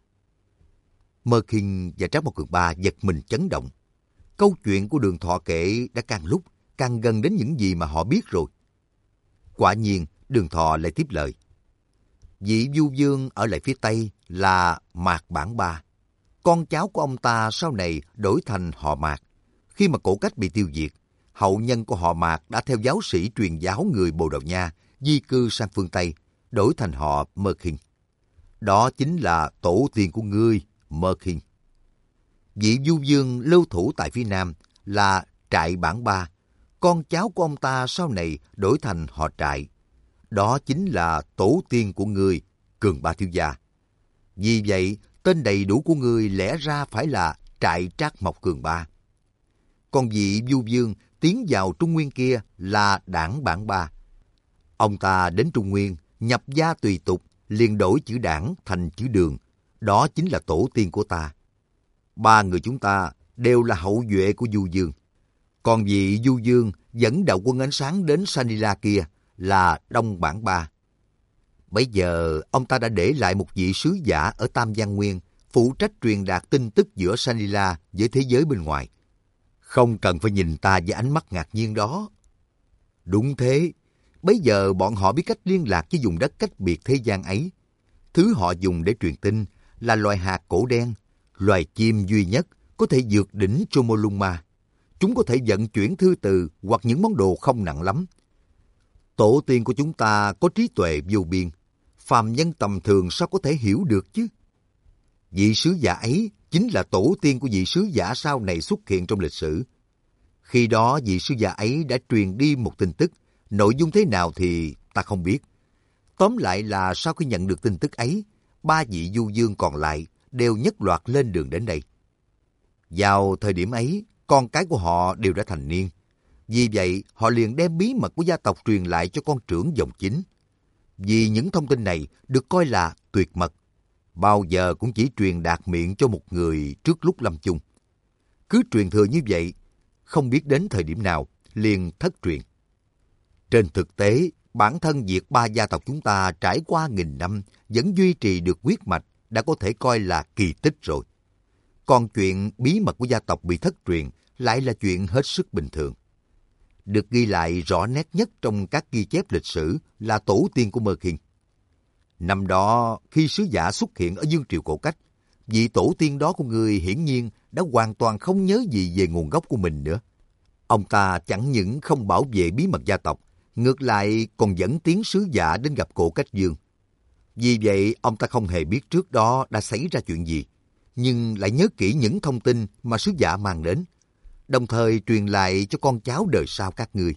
Mơ Kinh và Trác Mộc Cường Ba giật mình chấn động. Câu chuyện của Đường Thọ kể đã càng lúc càng gần đến những gì mà họ biết rồi. Quả nhiên, Đường Thọ lại tiếp lời. Vị du dương ở lại phía Tây là Mạc Bản Ba. Con cháu của ông ta sau này đổi thành họ Mạc. Khi mà Cổ Cách bị tiêu diệt, hậu nhân của họ Mạc đã theo giáo sĩ truyền giáo người Bồ Đào Nha di cư sang phương Tây, đổi thành họ Mơ Kinh. Đó chính là tổ tiên của ngươi, Mơ Kinh. Vị du dương lưu thủ tại phía Nam là Trại Bản Ba. Con cháu của ông ta sau này đổi thành họ Trại. Đó chính là tổ tiên của ngươi, Cường Ba thiếu gia. Vì vậy, tên đầy đủ của ngươi lẽ ra phải là Trại Trác Mộc Cường Ba. Còn vị du dương tiến vào Trung Nguyên kia là Đảng Bản Ba. Ông ta đến Trung Nguyên, nhập gia tùy tục, liền đổi chữ Đảng thành chữ Đường. Đó chính là tổ tiên của ta. Ba người chúng ta đều là hậu duệ của du dương. Còn vị du dương dẫn đạo quân ánh sáng đến Sanila kia là Đông Bản Ba. Bây giờ, ông ta đã để lại một vị sứ giả ở Tam Giang Nguyên, phụ trách truyền đạt tin tức giữa Shangri-La với thế giới bên ngoài. Không cần phải nhìn ta với ánh mắt ngạc nhiên đó. Đúng thế, bây giờ bọn họ biết cách liên lạc với vùng đất cách biệt thế gian ấy. Thứ họ dùng để truyền tin là loài hạt cổ đen, loài chim duy nhất có thể vượt đỉnh Chomolungma. Chúng có thể vận chuyển thư từ hoặc những món đồ không nặng lắm. Tổ tiên của chúng ta có trí tuệ vô biên, phàm nhân tầm thường sao có thể hiểu được chứ? Vị sứ giả ấy chính là tổ tiên của vị sứ giả sau này xuất hiện trong lịch sử. Khi đó vị sứ giả ấy đã truyền đi một tin tức, nội dung thế nào thì ta không biết. Tóm lại là sau khi nhận được tin tức ấy, ba vị du dương còn lại đều nhất loạt lên đường đến đây. Vào thời điểm ấy, con cái của họ đều đã thành niên. Vì vậy, họ liền đem bí mật của gia tộc truyền lại cho con trưởng dòng chính. Vì những thông tin này được coi là tuyệt mật, bao giờ cũng chỉ truyền đạt miệng cho một người trước lúc lâm chung. Cứ truyền thừa như vậy, không biết đến thời điểm nào, liền thất truyền. Trên thực tế, bản thân việc ba gia tộc chúng ta trải qua nghìn năm vẫn duy trì được huyết mạch đã có thể coi là kỳ tích rồi. Còn chuyện bí mật của gia tộc bị thất truyền lại là chuyện hết sức bình thường. Được ghi lại rõ nét nhất trong các ghi chép lịch sử là tổ tiên của Mơ Khiên. Năm đó, khi sứ giả xuất hiện ở Dương Triều Cổ Cách, vị tổ tiên đó của người hiển nhiên đã hoàn toàn không nhớ gì về nguồn gốc của mình nữa. Ông ta chẳng những không bảo vệ bí mật gia tộc, ngược lại còn dẫn tiếng sứ giả đến gặp Cổ Cách Dương. Vì vậy, ông ta không hề biết trước đó đã xảy ra chuyện gì, nhưng lại nhớ kỹ những thông tin mà sứ giả mang đến, đồng thời truyền lại cho con cháu đời sau các ngươi.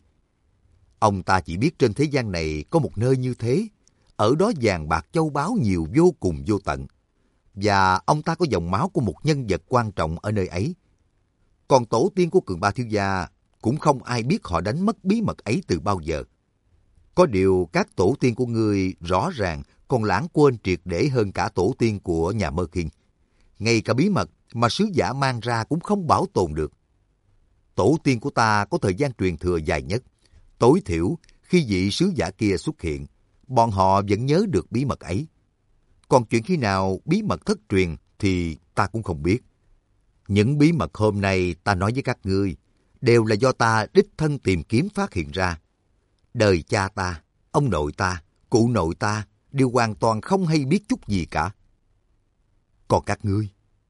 Ông ta chỉ biết trên thế gian này có một nơi như thế, ở đó vàng bạc châu báu nhiều vô cùng vô tận, và ông ta có dòng máu của một nhân vật quan trọng ở nơi ấy. Còn tổ tiên của Cường Ba thiếu gia cũng không ai biết họ đánh mất bí mật ấy từ bao giờ. Có điều các tổ tiên của ngươi rõ ràng còn lãng quên triệt để hơn cả tổ tiên của nhà Mơ Khiên. Ngay cả bí mật mà sứ giả mang ra cũng không bảo tồn được. Tổ tiên của ta có thời gian truyền thừa dài nhất. Tối thiểu, khi vị sứ giả kia xuất hiện, bọn họ vẫn nhớ được bí mật ấy. Còn chuyện khi nào bí mật thất truyền thì ta cũng không biết. Những bí mật hôm nay ta nói với các ngươi đều là do ta đích thân tìm kiếm phát hiện ra. Đời cha ta, ông nội ta, cụ nội ta đều hoàn toàn không hay biết chút gì cả. Còn các ngươi?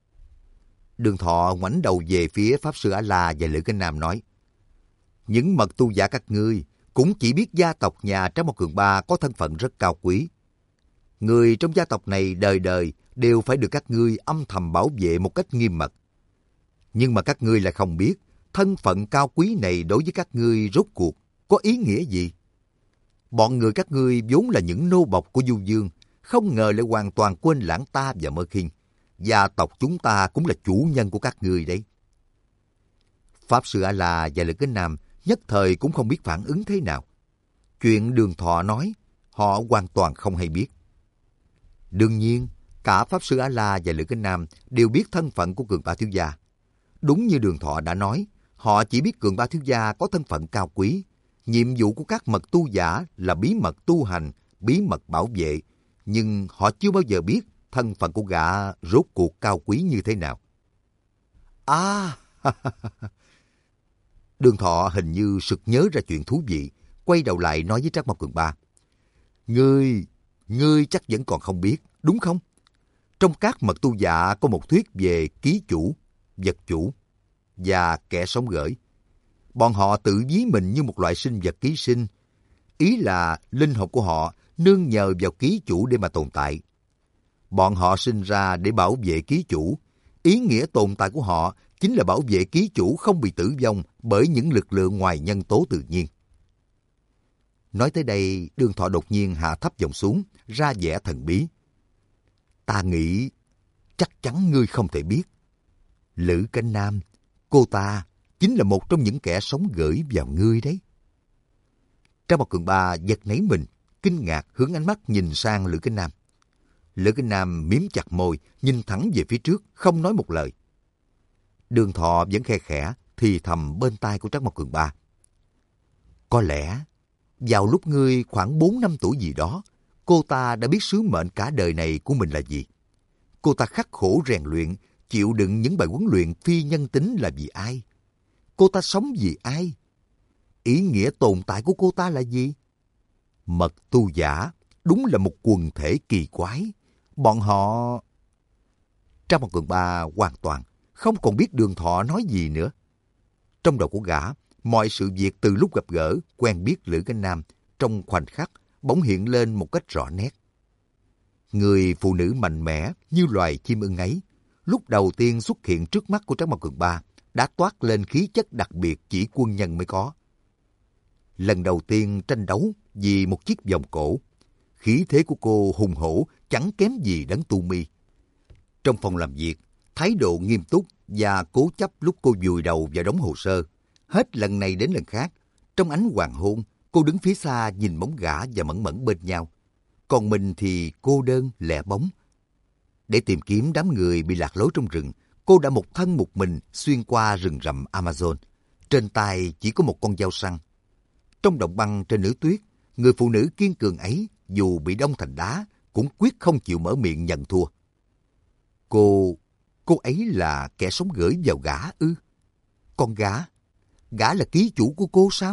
Đường Thọ ngoảnh đầu về phía Pháp Sư A-la và Lữ Cánh Nam nói, những mật tu giả các ngươi cũng chỉ biết gia tộc nhà Trác Mộc Cường Ba có thân phận rất cao quý. Người trong gia tộc này đời đời đều phải được các ngươi âm thầm bảo vệ một cách nghiêm mật. Nhưng mà các ngươi lại không biết thân phận cao quý này đối với các ngươi rốt cuộc có ý nghĩa gì. Bọn người các ngươi vốn là những nô bộc của Du Dương, không ngờ lại hoàn toàn quên lãng ta và Mơ Khiên. Gia tộc chúng ta cũng là chủ nhân của các ngươi đấy. Pháp Sư A-la và Lữ Cánh Nam nhất thời cũng không biết phản ứng thế nào. Chuyện Đường Thọ nói, họ hoàn toàn không hay biết. Đương nhiên, cả Pháp Sư A-la và Lữ Cánh Nam đều biết thân phận của Cường Ba thiếu gia. Đúng như Đường Thọ đã nói, họ chỉ biết Cường Ba thiếu gia có thân phận cao quý. Nhiệm vụ của các mật tu giả là bí mật tu hành, bí mật bảo vệ, nhưng họ chưa bao giờ biết thân phận của gã rốt cuộc cao quý như thế nào. À, Đường Thọ hình như sực nhớ ra chuyện thú vị, quay đầu lại nói với Trác Mộc Cường Ba. Ngươi, ngươi chắc vẫn còn không biết, đúng không? Trong các mật tu giả có một thuyết về ký chủ, vật chủ và kẻ sống gởi. Bọn họ tự ví mình như một loại sinh vật ký sinh. Ý là linh hồn của họ nương nhờ vào ký chủ để mà tồn tại. Bọn họ sinh ra để bảo vệ ký chủ. Ý nghĩa tồn tại của họ chính là bảo vệ ký chủ không bị tử vong bởi những lực lượng ngoài nhân tố tự nhiên. Nói tới đây, Đường Thọ đột nhiên hạ thấp giọng xuống, ra vẻ thần bí. Ta nghĩ chắc chắn ngươi không thể biết. Lữ Cánh Nam, cô ta chính là một trong những kẻ sống gửi vào ngươi đấy. Trác Mộc Cường Ba giật nảy mình, kinh ngạc hướng ánh mắt nhìn sang Lữ Cánh Nam. Lữ Cánh Nam miếm chặt môi, nhìn thẳng về phía trước, không nói một lời. Đường Thọ vẫn khe khẽ, thì thầm bên tai của Trác Mộc Cường Ba. Có lẽ, vào lúc ngươi khoảng bốn năm tuổi gì đó, cô ta đã biết sứ mệnh cả đời này của mình là gì. Cô ta khắc khổ rèn luyện, chịu đựng những bài huấn luyện phi nhân tính là vì ai? Cô ta sống vì ai? Ý nghĩa tồn tại của cô ta là gì? Mật tu giả đúng là một quần thể kỳ quái. Bọn họ... Trang một Cường Ba hoàn toàn không còn biết Đường Thọ nói gì nữa. Trong đầu của gã, mọi sự việc từ lúc gặp gỡ, quen biết Lữ Cánh Nam trong khoảnh khắc bỗng hiện lên một cách rõ nét. Người phụ nữ mạnh mẽ như loài chim ưng ấy, lúc đầu tiên xuất hiện trước mắt của Trác Mộc Cường Ba đã toát lên khí chất đặc biệt chỉ quân nhân mới có. Lần đầu tiên tranh đấu vì một chiếc vòng cổ, khí thế của cô hùng hổ chẳng kém gì Đấng Tu Mi. Trong phòng làm việc, thái độ nghiêm túc và cố chấp lúc cô vùi đầu vào đống hồ sơ. Hết lần này đến lần khác, trong ánh hoàng hôn, cô đứng phía xa nhìn bóng gã và Mẫn Mẫn bên nhau. Còn mình thì cô đơn, lẻ bóng. Để tìm kiếm đám người bị lạc lối trong rừng, cô đã một thân một mình xuyên qua rừng rậm Amazon. Trên tay chỉ có một con dao săn. Trong động băng trên nửa tuyết, người phụ nữ kiên cường ấy dù bị đông thành đá cũng quyết không chịu mở miệng nhận thua. Cô, cô ấy là kẻ sống gửi vào gã ư? Con gã, gã là ký chủ của cô sao?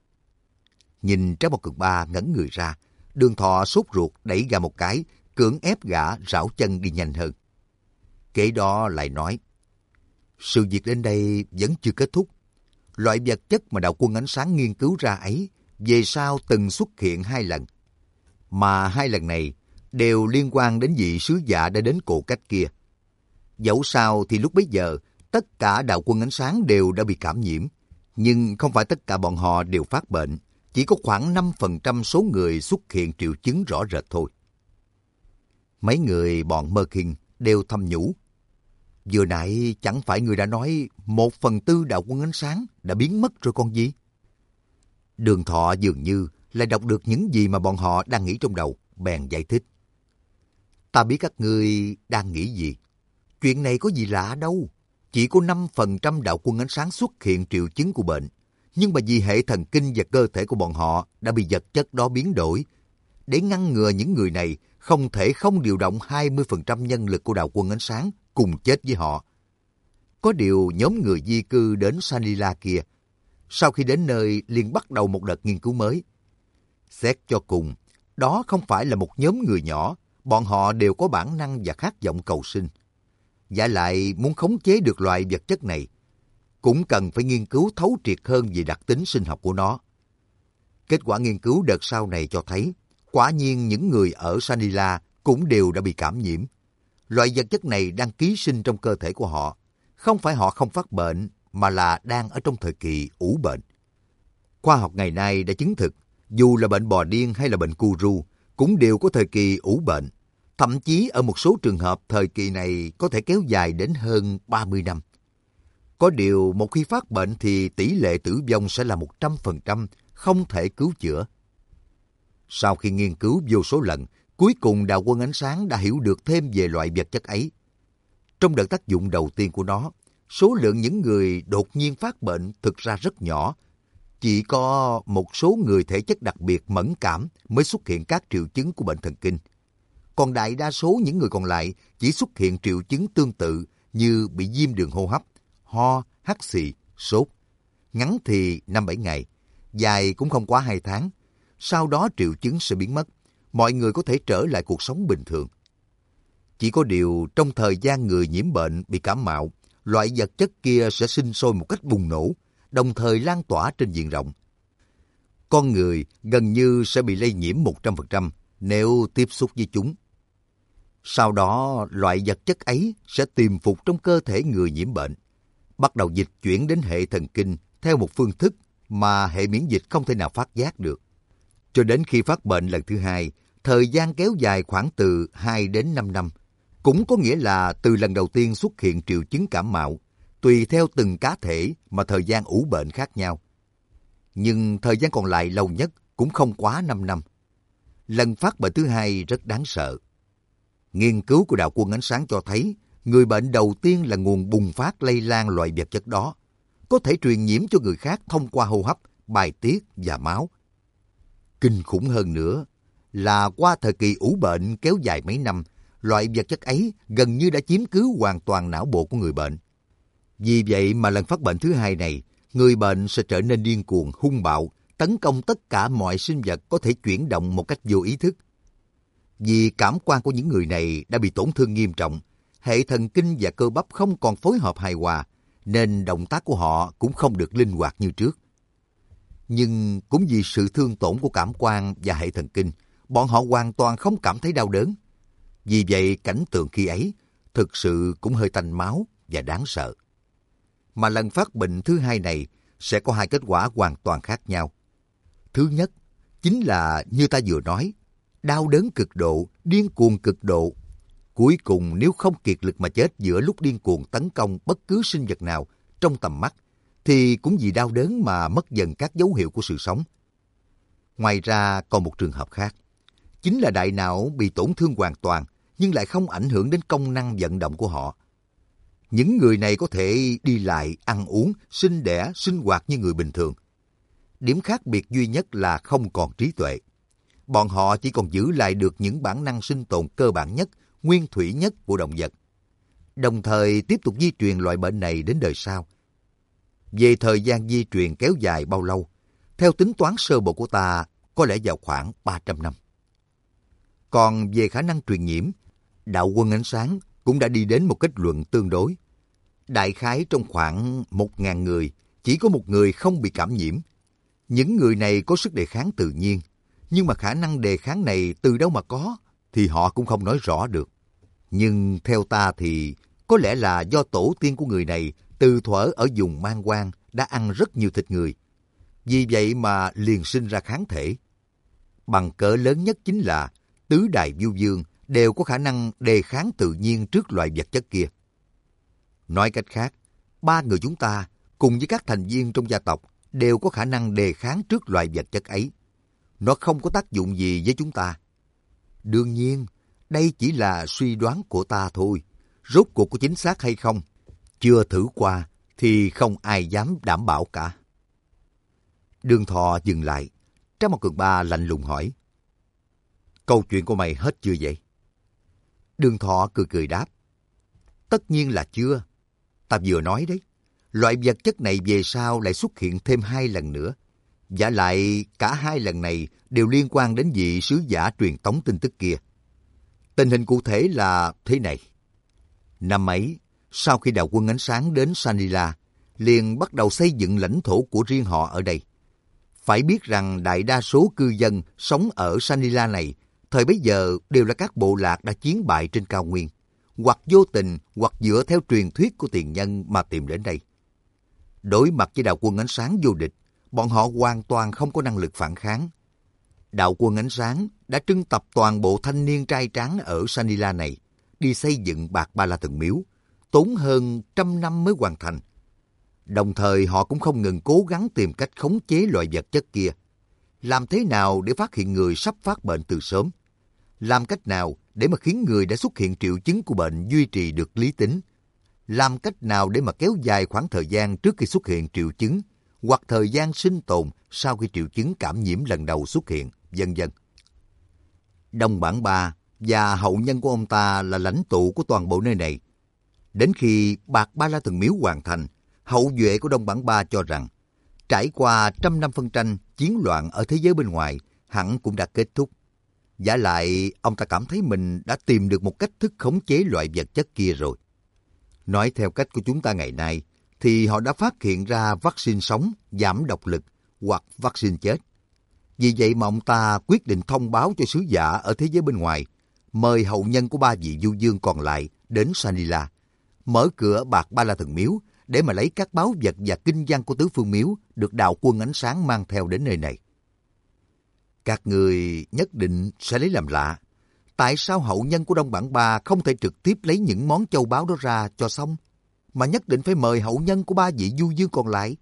Nhìn Trác Mộc Cường Ba ngẩn người ra, Đường Thọ sốt ruột đẩy gã một cái, cưỡng ép gã rảo chân đi nhanh hơn. Kế đó lại nói, sự việc đến đây vẫn chưa kết thúc. Loại vật chất mà đạo quân ánh sáng nghiên cứu ra ấy, về sau từng xuất hiện hai lần. Mà hai lần này đều liên quan đến vị sứ giả đã đến cổ cách kia. Dẫu sao thì lúc bấy giờ, tất cả đạo quân ánh sáng đều đã bị cảm nhiễm. Nhưng không phải tất cả bọn họ đều phát bệnh. Chỉ có khoảng năm phần trăm số người xuất hiện triệu chứng rõ rệt thôi. Mấy người bọn Mơ Kinh đều thầm nhủ. Vừa nãy chẳng phải người đã nói một phần tư đạo quân ánh sáng đã biến mất rồi còn gì? Đường Thọ dường như lại đọc được những gì mà bọn họ đang nghĩ trong đầu, bèn giải thích. Ta biết các ngươi đang nghĩ gì. Chuyện này có gì lạ đâu. Chỉ có năm phần trăm đạo quân ánh sáng xuất hiện triệu chứng của bệnh. Nhưng mà vì hệ thần kinh và cơ thể của bọn họ đã bị vật chất đó biến đổi. Để ngăn ngừa những người này không thể không điều động hai mươi phần trăm nhân lực của đạo quân ánh sáng cùng chết với họ. Có điều nhóm người di cư đến Sanila kia, sau khi đến nơi liền bắt đầu một đợt nghiên cứu mới. Xét cho cùng, đó không phải là một nhóm người nhỏ, bọn họ đều có bản năng và khát vọng cầu sinh. Và lại muốn khống chế được loại vật chất này, cũng cần phải nghiên cứu thấu triệt hơn về đặc tính sinh học của nó. Kết quả nghiên cứu đợt sau này cho thấy, quả nhiên những người ở Sanila cũng đều đã bị cảm nhiễm. Loại vật chất này đang ký sinh trong cơ thể của họ. Không phải họ không phát bệnh, mà là đang ở trong thời kỳ ủ bệnh. Khoa học ngày nay đã chứng thực, dù là bệnh bò điên hay là bệnh cu ru, cũng đều có thời kỳ ủ bệnh. Thậm chí ở một số trường hợp, thời kỳ này có thể kéo dài đến hơn ba mươi năm. Có điều, một khi phát bệnh thì tỷ lệ tử vong sẽ là một trăm phần trăm, không thể cứu chữa. Sau khi nghiên cứu vô số lần, cuối cùng đạo quân ánh sáng đã hiểu được thêm về loại vật chất ấy. Trong đợt tác dụng đầu tiên của nó, số lượng những người đột nhiên phát bệnh thực ra rất nhỏ. Chỉ có một số người thể chất đặc biệt mẫn cảm mới xuất hiện các triệu chứng của bệnh thần kinh. Còn đại đa số những người còn lại chỉ xuất hiện triệu chứng tương tự như bị viêm đường hô hấp, ho, hắt xì, sốt. Ngắn thì năm bảy ngày, dài cũng không quá hai tháng. Sau đó triệu chứng sẽ biến mất, mọi người có thể trở lại cuộc sống bình thường. Chỉ có điều trong thời gian người nhiễm bệnh bị cảm mạo, loại vật chất kia sẽ sinh sôi một cách bùng nổ, đồng thời lan tỏa trên diện rộng. Con người gần như sẽ bị lây nhiễm một trăm phần trăm nếu tiếp xúc với chúng. Sau đó, loại vật chất ấy sẽ tiềm phục trong cơ thể người nhiễm bệnh, bắt đầu dịch chuyển đến hệ thần kinh theo một phương thức mà hệ miễn dịch không thể nào phát giác được. Cho đến khi phát bệnh lần thứ hai, thời gian kéo dài khoảng từ hai đến năm năm, cũng có nghĩa là từ lần đầu tiên xuất hiện triệu chứng cảm mạo, tùy theo từng cá thể mà thời gian ủ bệnh khác nhau. Nhưng thời gian còn lại lâu nhất cũng không quá năm năm. Lần phát bệnh thứ hai rất đáng sợ. Nghiên cứu của đạo quân ánh sáng cho thấy, người bệnh đầu tiên là nguồn bùng phát lây lan loại vật chất đó, có thể truyền nhiễm cho người khác thông qua hô hấp, bài tiết và máu. Kinh khủng hơn nữa, là qua thời kỳ ủ bệnh kéo dài mấy năm, loại vật chất ấy gần như đã chiếm cứ hoàn toàn não bộ của người bệnh. Vì vậy mà lần phát bệnh thứ hai này, người bệnh sẽ trở nên điên cuồng, hung bạo, tấn công tất cả mọi sinh vật có thể chuyển động một cách vô ý thức. Vì cảm quan của những người này đã bị tổn thương nghiêm trọng, hệ thần kinh và cơ bắp không còn phối hợp hài hòa, nên động tác của họ cũng không được linh hoạt như trước. Nhưng cũng vì sự thương tổn của cảm quan và hệ thần kinh, bọn họ hoàn toàn không cảm thấy đau đớn. Vì vậy cảnh tượng khi ấy thực sự cũng hơi tanh máu và đáng sợ. Mà lần phát bệnh thứ hai này sẽ có hai kết quả hoàn toàn khác nhau. Thứ nhất, chính là như ta vừa nói, đau đớn cực độ, điên cuồng cực độ. Cuối cùng nếu không kiệt lực mà chết giữa lúc điên cuồng tấn công bất cứ sinh vật nào trong tầm mắt, thì cũng vì đau đớn mà mất dần các dấu hiệu của sự sống. Ngoài ra còn một trường hợp khác, chính là đại não bị tổn thương hoàn toàn nhưng lại không ảnh hưởng đến công năng vận động của họ. Những người này có thể đi lại, ăn uống, sinh đẻ, sinh hoạt như người bình thường. Điểm khác biệt duy nhất là không còn trí tuệ. Bọn họ chỉ còn giữ lại được những bản năng sinh tồn cơ bản nhất, nguyên thủy nhất của động vật. Đồng thời tiếp tục di truyền loại bệnh này đến đời sau. Về thời gian di truyền kéo dài bao lâu, theo tính toán sơ bộ của ta, có lẽ vào khoảng ba trăm năm. Còn về khả năng truyền nhiễm, đạo quân ánh sáng cũng đã đi đến một kết luận tương đối. Đại khái trong khoảng một nghìn người, chỉ có một người không bị cảm nhiễm. Những người này có sức đề kháng tự nhiên, nhưng mà khả năng đề kháng này từ đâu mà có, thì họ cũng không nói rõ được. Nhưng theo ta thì có lẽ là do tổ tiên của người này từ thuở ở vùng man hoang đã ăn rất nhiều thịt người. Vì vậy mà liền sinh ra kháng thể. Bằng cỡ lớn nhất chính là tứ đại viu dương đều có khả năng đề kháng tự nhiên trước loại vật chất kia. Nói cách khác, ba người chúng ta cùng với các thành viên trong gia tộc đều có khả năng đề kháng trước loại vật chất ấy. Nó không có tác dụng gì với chúng ta. Đương nhiên, đây chỉ là suy đoán của ta thôi. Rốt cuộc có chính xác hay không, chưa thử qua thì không ai dám đảm bảo cả. Đường Thọ dừng lại. Trác Mộc Cường Ba lạnh lùng hỏi: câu chuyện của mày hết chưa vậy? Đường Thọ cười cười đáp: tất nhiên là chưa. Ta vừa nói đấy, loại vật chất này về sau lại xuất hiện thêm hai lần nữa. Vả lại cả hai lần này đều liên quan đến vị sứ giả truyền tống tin tức kia. Tình hình cụ thể là thế này. Năm ấy, sau khi đạo quân ánh sáng đến Sanila, liền bắt đầu xây dựng lãnh thổ của riêng họ ở đây. Phải biết rằng đại đa số cư dân sống ở Sanila này, thời bấy giờ đều là các bộ lạc đã chiến bại trên cao nguyên, hoặc vô tình hoặc dựa theo truyền thuyết của tiền nhân mà tìm đến đây. Đối mặt với đạo quân ánh sáng vô địch, bọn họ hoàn toàn không có năng lực phản kháng. Đạo quân ánh sáng đã trưng tập toàn bộ thanh niên trai tráng ở Sanila này, đi xây dựng Bạc Ba La Thần Miếu, tốn hơn trăm năm mới hoàn thành. Đồng thời họ cũng không ngừng cố gắng tìm cách khống chế loại vật chất kia. Làm thế nào để phát hiện người sắp phát bệnh từ sớm? Làm cách nào để mà khiến người đã xuất hiện triệu chứng của bệnh duy trì được lý tính? Làm cách nào để mà kéo dài khoảng thời gian trước khi xuất hiện triệu chứng, hoặc thời gian sinh tồn sau khi triệu chứng cảm nhiễm lần đầu xuất hiện, vân vân. Đông Bản Ba và hậu nhân của ông ta là lãnh tụ của toàn bộ nơi này. Đến khi Bạc Ba La Thần Miếu hoàn thành, hậu duệ của Đông Bản Ba cho rằng trải qua trăm năm phân tranh, chiến loạn ở thế giới bên ngoài hẳn cũng đã kết thúc. Vả lại, ông ta cảm thấy mình đã tìm được một cách thức khống chế loại vật chất kia rồi. Nói theo cách của chúng ta ngày nay, thì họ đã phát hiện ra vaccine sống, giảm độc lực, hoặc vaccine chết. Vì vậy mà ông ta quyết định thông báo cho sứ giả ở thế giới bên ngoài, mời hậu nhân của ba vị du dương còn lại đến Sanila, mở cửa Bạc Ba La Thần Miếu để mà lấy các báu vật và kinh văn của tứ phương miếu được đạo quân ánh sáng mang theo đến nơi này. Các người nhất định sẽ lấy làm lạ. Tại sao hậu nhân của Đông Bản Ba không thể trực tiếp lấy những món châu báu đó ra cho xong, mà nhất định phải mời hậu nhân của ba vị du dương còn lại?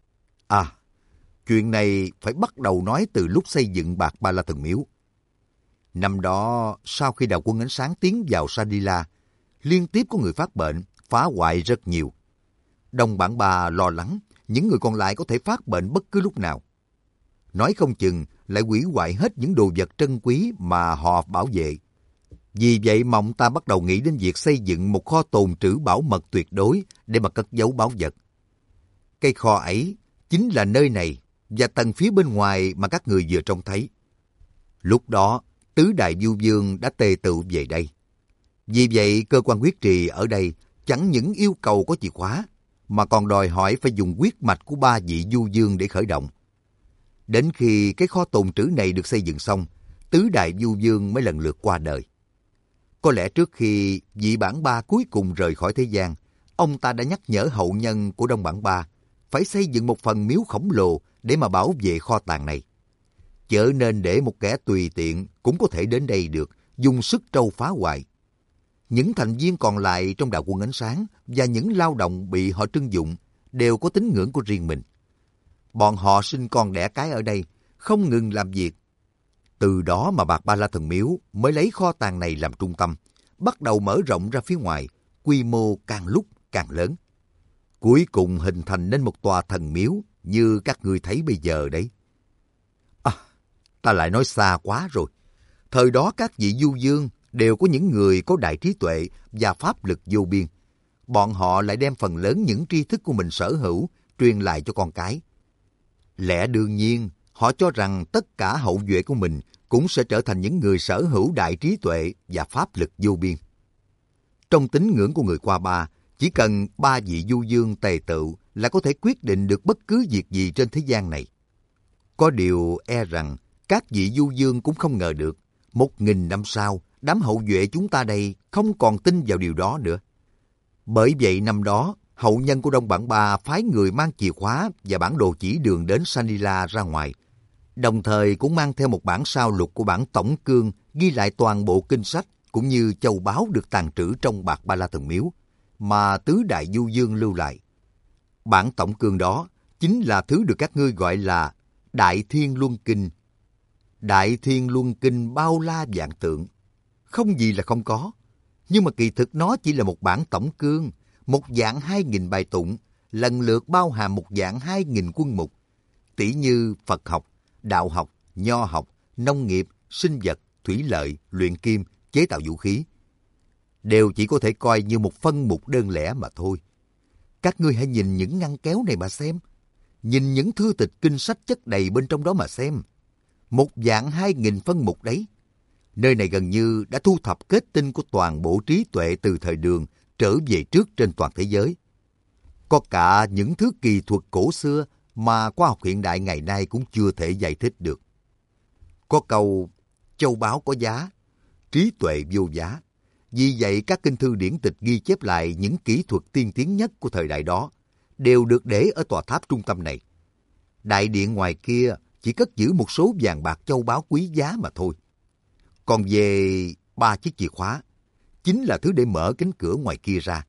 À, chuyện này phải bắt đầu nói từ lúc xây dựng Bạc Ba La Thần Miếu. Năm đó, sau khi đạo quân ánh sáng tiến vào Sanila, liên tiếp có người phát bệnh, phá hoại rất nhiều. Đông Bản Ba lo lắng những người còn lại có thể phát bệnh bất cứ lúc nào. nói không chừng lại hủy hoại hết những đồ vật trân quý mà họ bảo vệ. Vì vậy mà ông ta bắt đầu nghĩ đến việc xây dựng một kho tồn trữ bảo mật tuyệt đối để mà cất giấu báu vật. Cái kho ấy chính là nơi này và tầng phía bên ngoài mà các người vừa trông thấy. Lúc đó, tứ đại du vương đã tề tựu về đây. Vì vậy, cơ quan huyết trì ở đây chẳng những yêu cầu có chìa khóa, mà còn đòi hỏi phải dùng huyết mạch của ba vị du vương để khởi động. Đến khi cái kho tồn trữ này được xây dựng xong, tứ đại du vương mới lần lượt qua đời. Có lẽ trước khi vị bản ba cuối cùng rời khỏi thế gian, ông ta đã nhắc nhở hậu nhân của Đông Bản Ba phải xây dựng một phần miếu khổng lồ để mà bảo vệ kho tàng này. Chớ nên để một kẻ tùy tiện cũng có thể đến đây được, dùng sức trâu phá hoại. Những thành viên còn lại trong đạo quân ánh sáng và những lao động bị họ trưng dụng đều có tín ngưỡng của riêng mình. Bọn họ sinh con đẻ cái ở đây, không ngừng làm việc. Từ đó mà Bạc Ba La Thần Miếu mới lấy kho tàng này làm trung tâm, bắt đầu mở rộng ra phía ngoài, quy mô càng lúc càng lớn. Cuối cùng hình thành nên một tòa thần miếu như các ngươi thấy bây giờ đấy. À, ta lại nói xa quá rồi. Thời đó các vị du vương đều có những người có đại trí tuệ và pháp lực vô biên. Bọn họ lại đem phần lớn những tri thức của mình sở hữu truyền lại cho con cái. Lẽ đương nhiên, họ cho rằng tất cả hậu duệ của mình cũng sẽ trở thành những người sở hữu đại trí tuệ và pháp lực vô biên. Trong tín ngưỡng của người Qua Ba, chỉ cần ba vị du vương tề tựu là có thể quyết định được bất cứ việc gì trên thế gian này. Có điều e rằng các vị du vương cũng không ngờ được, một nghìn năm sau, đám hậu duệ chúng ta đây không còn tin vào điều đó nữa. Bởi vậy năm đó, hậu nhân của Đông Bản Ba phái người mang chìa khóa và bản đồ chỉ đường đến Sanila ra ngoài, đồng thời cũng mang theo một bản sao lục của bản tổng cương ghi lại toàn bộ kinh sách cũng như châu báu được tàng trữ trong Bạc Ba La Thần Miếu mà tứ đại du vương lưu lại. Bản tổng cương đó chính là thứ được các ngươi gọi là Đại Thiên Luân Kinh. Đại Thiên Luân Kinh bao la vạn tượng, không gì là không có. Nhưng mà kỳ thực nó chỉ là một bản tổng cương, một dạng hai nghìn bài tụng, lần lượt bao hàm một dạng hai nghìn quân mục, tỷ như Phật học, đạo học, nho học, nông nghiệp, sinh vật, thủy lợi, luyện kim, chế tạo vũ khí. Đều chỉ có thể coi như một phân mục đơn lẻ mà thôi. Các ngươi hãy nhìn những ngăn kéo này mà xem. Nhìn những thư tịch kinh sách chất đầy bên trong đó mà xem. Một dạng hai nghìn phân mục đấy. Nơi này gần như đã thu thập kết tinh của toàn bộ trí tuệ từ thời Đường trở về trước trên toàn thế giới. Có cả những thứ kỳ thuật cổ xưa mà khoa học hiện đại ngày nay cũng chưa thể giải thích được. Có câu, châu báu có giá, trí tuệ vô giá. Vì vậy các kinh thư điển tịch ghi chép lại những kỹ thuật tiên tiến nhất của thời đại đó đều được để ở tòa tháp trung tâm này. Đại điện ngoài kia chỉ cất giữ một số vàng bạc châu báu quý giá mà thôi. Còn về ba chiếc chìa khóa, chính là thứ để mở cánh cửa ngoài kia ra.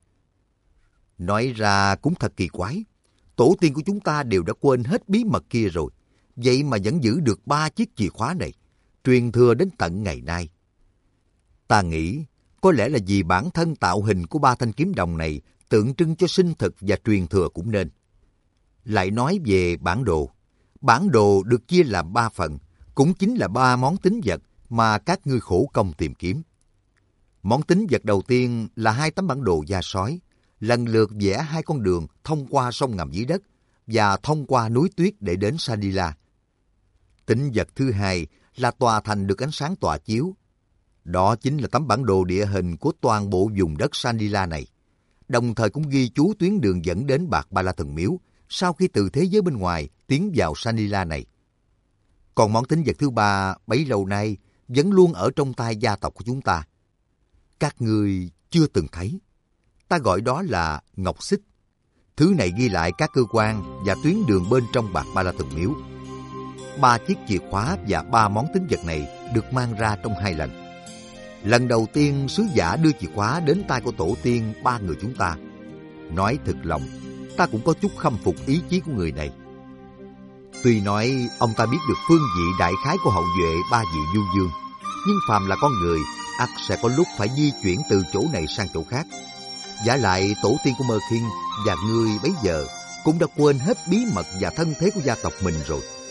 Nói ra cũng thật kỳ quái. Tổ tiên của chúng ta đều đã quên hết bí mật kia rồi. Vậy mà vẫn giữ được ba chiếc chìa khóa này, truyền thừa đến tận ngày nay. Ta nghĩ có lẽ là vì bản thân tạo hình của ba thanh kiếm đồng này tượng trưng cho sinh thực và truyền thừa cũng nên. Lại nói về bản đồ. Bản đồ được chia làm ba phần, cũng chính là ba món tín vật mà các ngươi khổ công tìm kiếm. Món tín vật đầu tiên là hai tấm bản đồ da sói, lần lượt vẽ hai con đường thông qua sông ngầm dưới đất và thông qua núi tuyết để đến Sanila. Tín vật thứ hai là tòa thành được ánh sáng tỏa chiếu. Đó chính là tấm bản đồ địa hình của toàn bộ vùng đất Sanila này, đồng thời cũng ghi chú tuyến đường dẫn đến Bạc Ba La Thần Miếu sau khi từ thế giới bên ngoài tiến vào Sanila này. Còn món tín vật thứ ba bấy lâu nay vẫn luôn ở trong tay gia tộc của chúng ta. Các ngươi chưa từng thấy. Ta gọi đó là ngọc xích. Thứ này ghi lại các cơ quan và tuyến đường bên trong Bạc Ba La Thần Miếu. Ba chiếc chìa khóa và ba món tín vật này được mang ra trong hai lần. Lần đầu tiên sứ giả đưa chìa khóa đến tay của tổ tiên ba người chúng ta. Nói thật lòng, ta cũng có chút khâm phục ý chí của người này. Tuy nói ông ta biết được phương vị đại khái của hậu duệ ba vị du vương, nhưng phàm là con người, ắt sẽ có lúc phải di chuyển từ chỗ này sang chỗ khác. Vả lại tổ tiên của Mơ Khiên và ngươi bấy giờ cũng đã quên hết bí mật và thân thế của gia tộc mình rồi.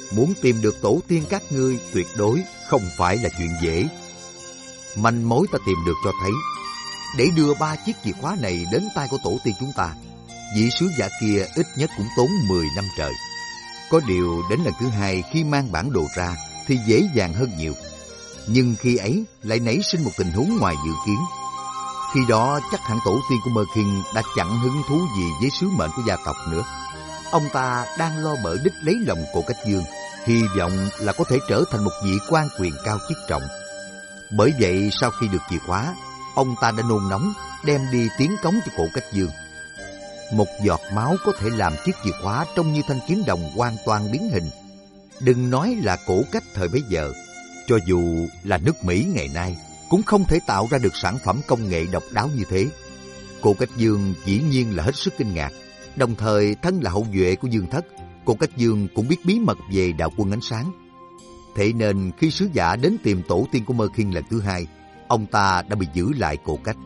Muốn tìm được tổ tiên các ngươi tuyệt đối không phải là chuyện dễ. Manh mối ta tìm được cho thấy, để đưa ba chiếc chìa khóa này đến tay của tổ tiên chúng ta, vị sứ giả kia ít nhất cũng tốn mười năm trời. Có điều đến lần thứ hai khi mang bản đồ ra thì dễ dàng hơn nhiều. Nhưng khi ấy lại nảy sinh một tình huống ngoài dự kiến. Khi đó chắc hẳn tổ tiên của Mơ Kinh đã chẳng hứng thú gì với sứ mệnh của gia tộc nữa. Ông ta đang lo bở đích lấy lòng Cổ Cách Dương, hy vọng là có thể trở thành một vị quan quyền cao chức trọng. Bởi vậy sau khi được chìa khóa, ông ta đã nôn nóng đem đi tiến cống cho Cổ Cách Dương. Một giọt máu có thể làm chiếc chìa khóa trông như thanh kiếm đồng hoàn toàn biến hình. Đừng nói là Cổ Cách thời bấy giờ, cho dù là nước Mỹ ngày nay cũng không thể tạo ra được sản phẩm công nghệ độc đáo như thế. Cổ Cách Dương dĩ nhiên là hết sức kinh ngạc. Đồng thời thân là hậu duệ của Dương Thất, Cổ Cách Dương cũng biết bí mật về đạo quân ánh sáng. Thế nên khi sứ giả đến tìm tổ tiên của Mơ Kinh lần thứ hai, ông ta đã bị giữ lại Cổ Cách.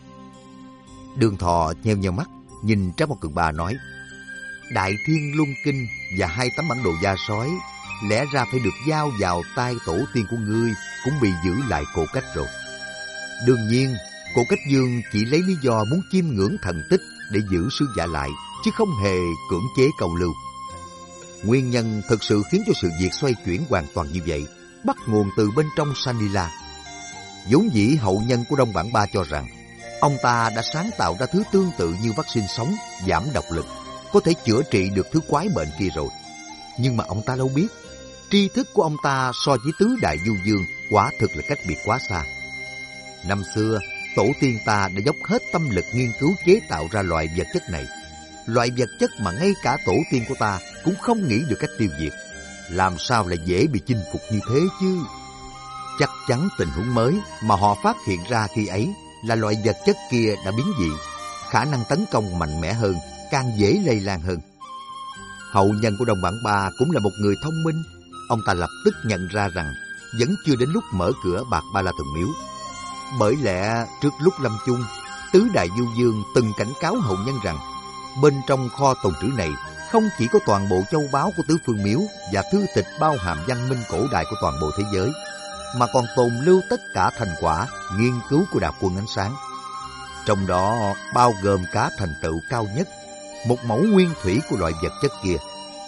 Đường Thọ nheo nheo mắt, nhìn Trác Mao Cường Ba nói: Đại Thiên Luân Kinh và hai tấm bản đồ da sói lẽ ra phải được giao vào tay tổ tiên của ngươi, cũng bị giữ lại Cổ Cách rồi. Đương nhiên, Cổ Cách Dương chỉ lấy lý do muốn chiêm ngưỡng thần tích để giữ sứ giả lại, chứ không hề cưỡng chế câu lưu. Nguyên nhân thực sự khiến cho sự việc xoay chuyển hoàn toàn như vậy bắt nguồn từ bên trong Sanila. Vốn dĩ hậu nhân của Đông Bản Ba cho rằng ông ta đã sáng tạo ra thứ tương tự như vaccine sống giảm độc lực, có thể chữa trị được thứ quái bệnh kia rồi. Nhưng mà ông ta đâu biết, tri thức của ông ta so với tứ đại du dương quả thực là cách biệt quá xa. Năm xưa, tổ tiên ta đã dốc hết tâm lực nghiên cứu chế tạo ra loại vật chất này. Loại vật chất mà ngay cả tổ tiên của ta cũng không nghĩ được cách tiêu diệt. Làm sao lại dễ bị chinh phục như thế chứ? Chắc chắn tình huống mới mà họ phát hiện ra khi ấy là loại vật chất kia đã biến dị, khả năng tấn công mạnh mẽ hơn, càng dễ lây lan hơn. Hậu nhân của Đông Bản Ba cũng là một người thông minh. Ông ta lập tức nhận ra rằng vẫn chưa đến lúc mở cửa Bạc Ba La Thần Miếu. Bởi lẽ trước lúc lâm chung, tứ đại du dương từng cảnh cáo hậu nhân rằng bên trong kho tồn trữ này không chỉ có toàn bộ châu báu của tứ phương miếu và thư tịch bao hàm văn minh cổ đại của toàn bộ thế giới, mà còn tồn lưu tất cả thành quả nghiên cứu của đạo quân ánh sáng. Trong đó bao gồm cả thành tựu cao nhất, một mẫu nguyên thủy của loại vật chất kia.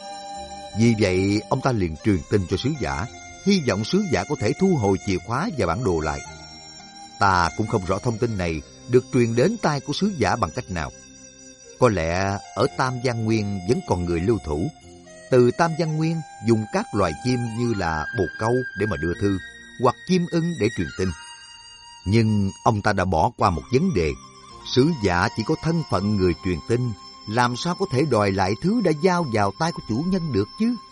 Vì vậy, ông ta liền truyền tin cho sứ giả, hy vọng sứ giả có thể thu hồi chìa khóa và bản đồ lại. Ta cũng không rõ thông tin này được truyền đến tai của sứ giả bằng cách nào. Có lẽ ở Tam Giang Nguyên vẫn còn người lưu thủ. Từ Tam Giang Nguyên dùng các loài chim như là bồ câu để mà đưa thư, hoặc chim ưng để truyền tin. Nhưng ông ta đã bỏ qua một vấn đề. Sứ giả chỉ có thân phận người truyền tin, làm sao có thể đòi lại thứ đã giao vào tay của chủ nhân được chứ?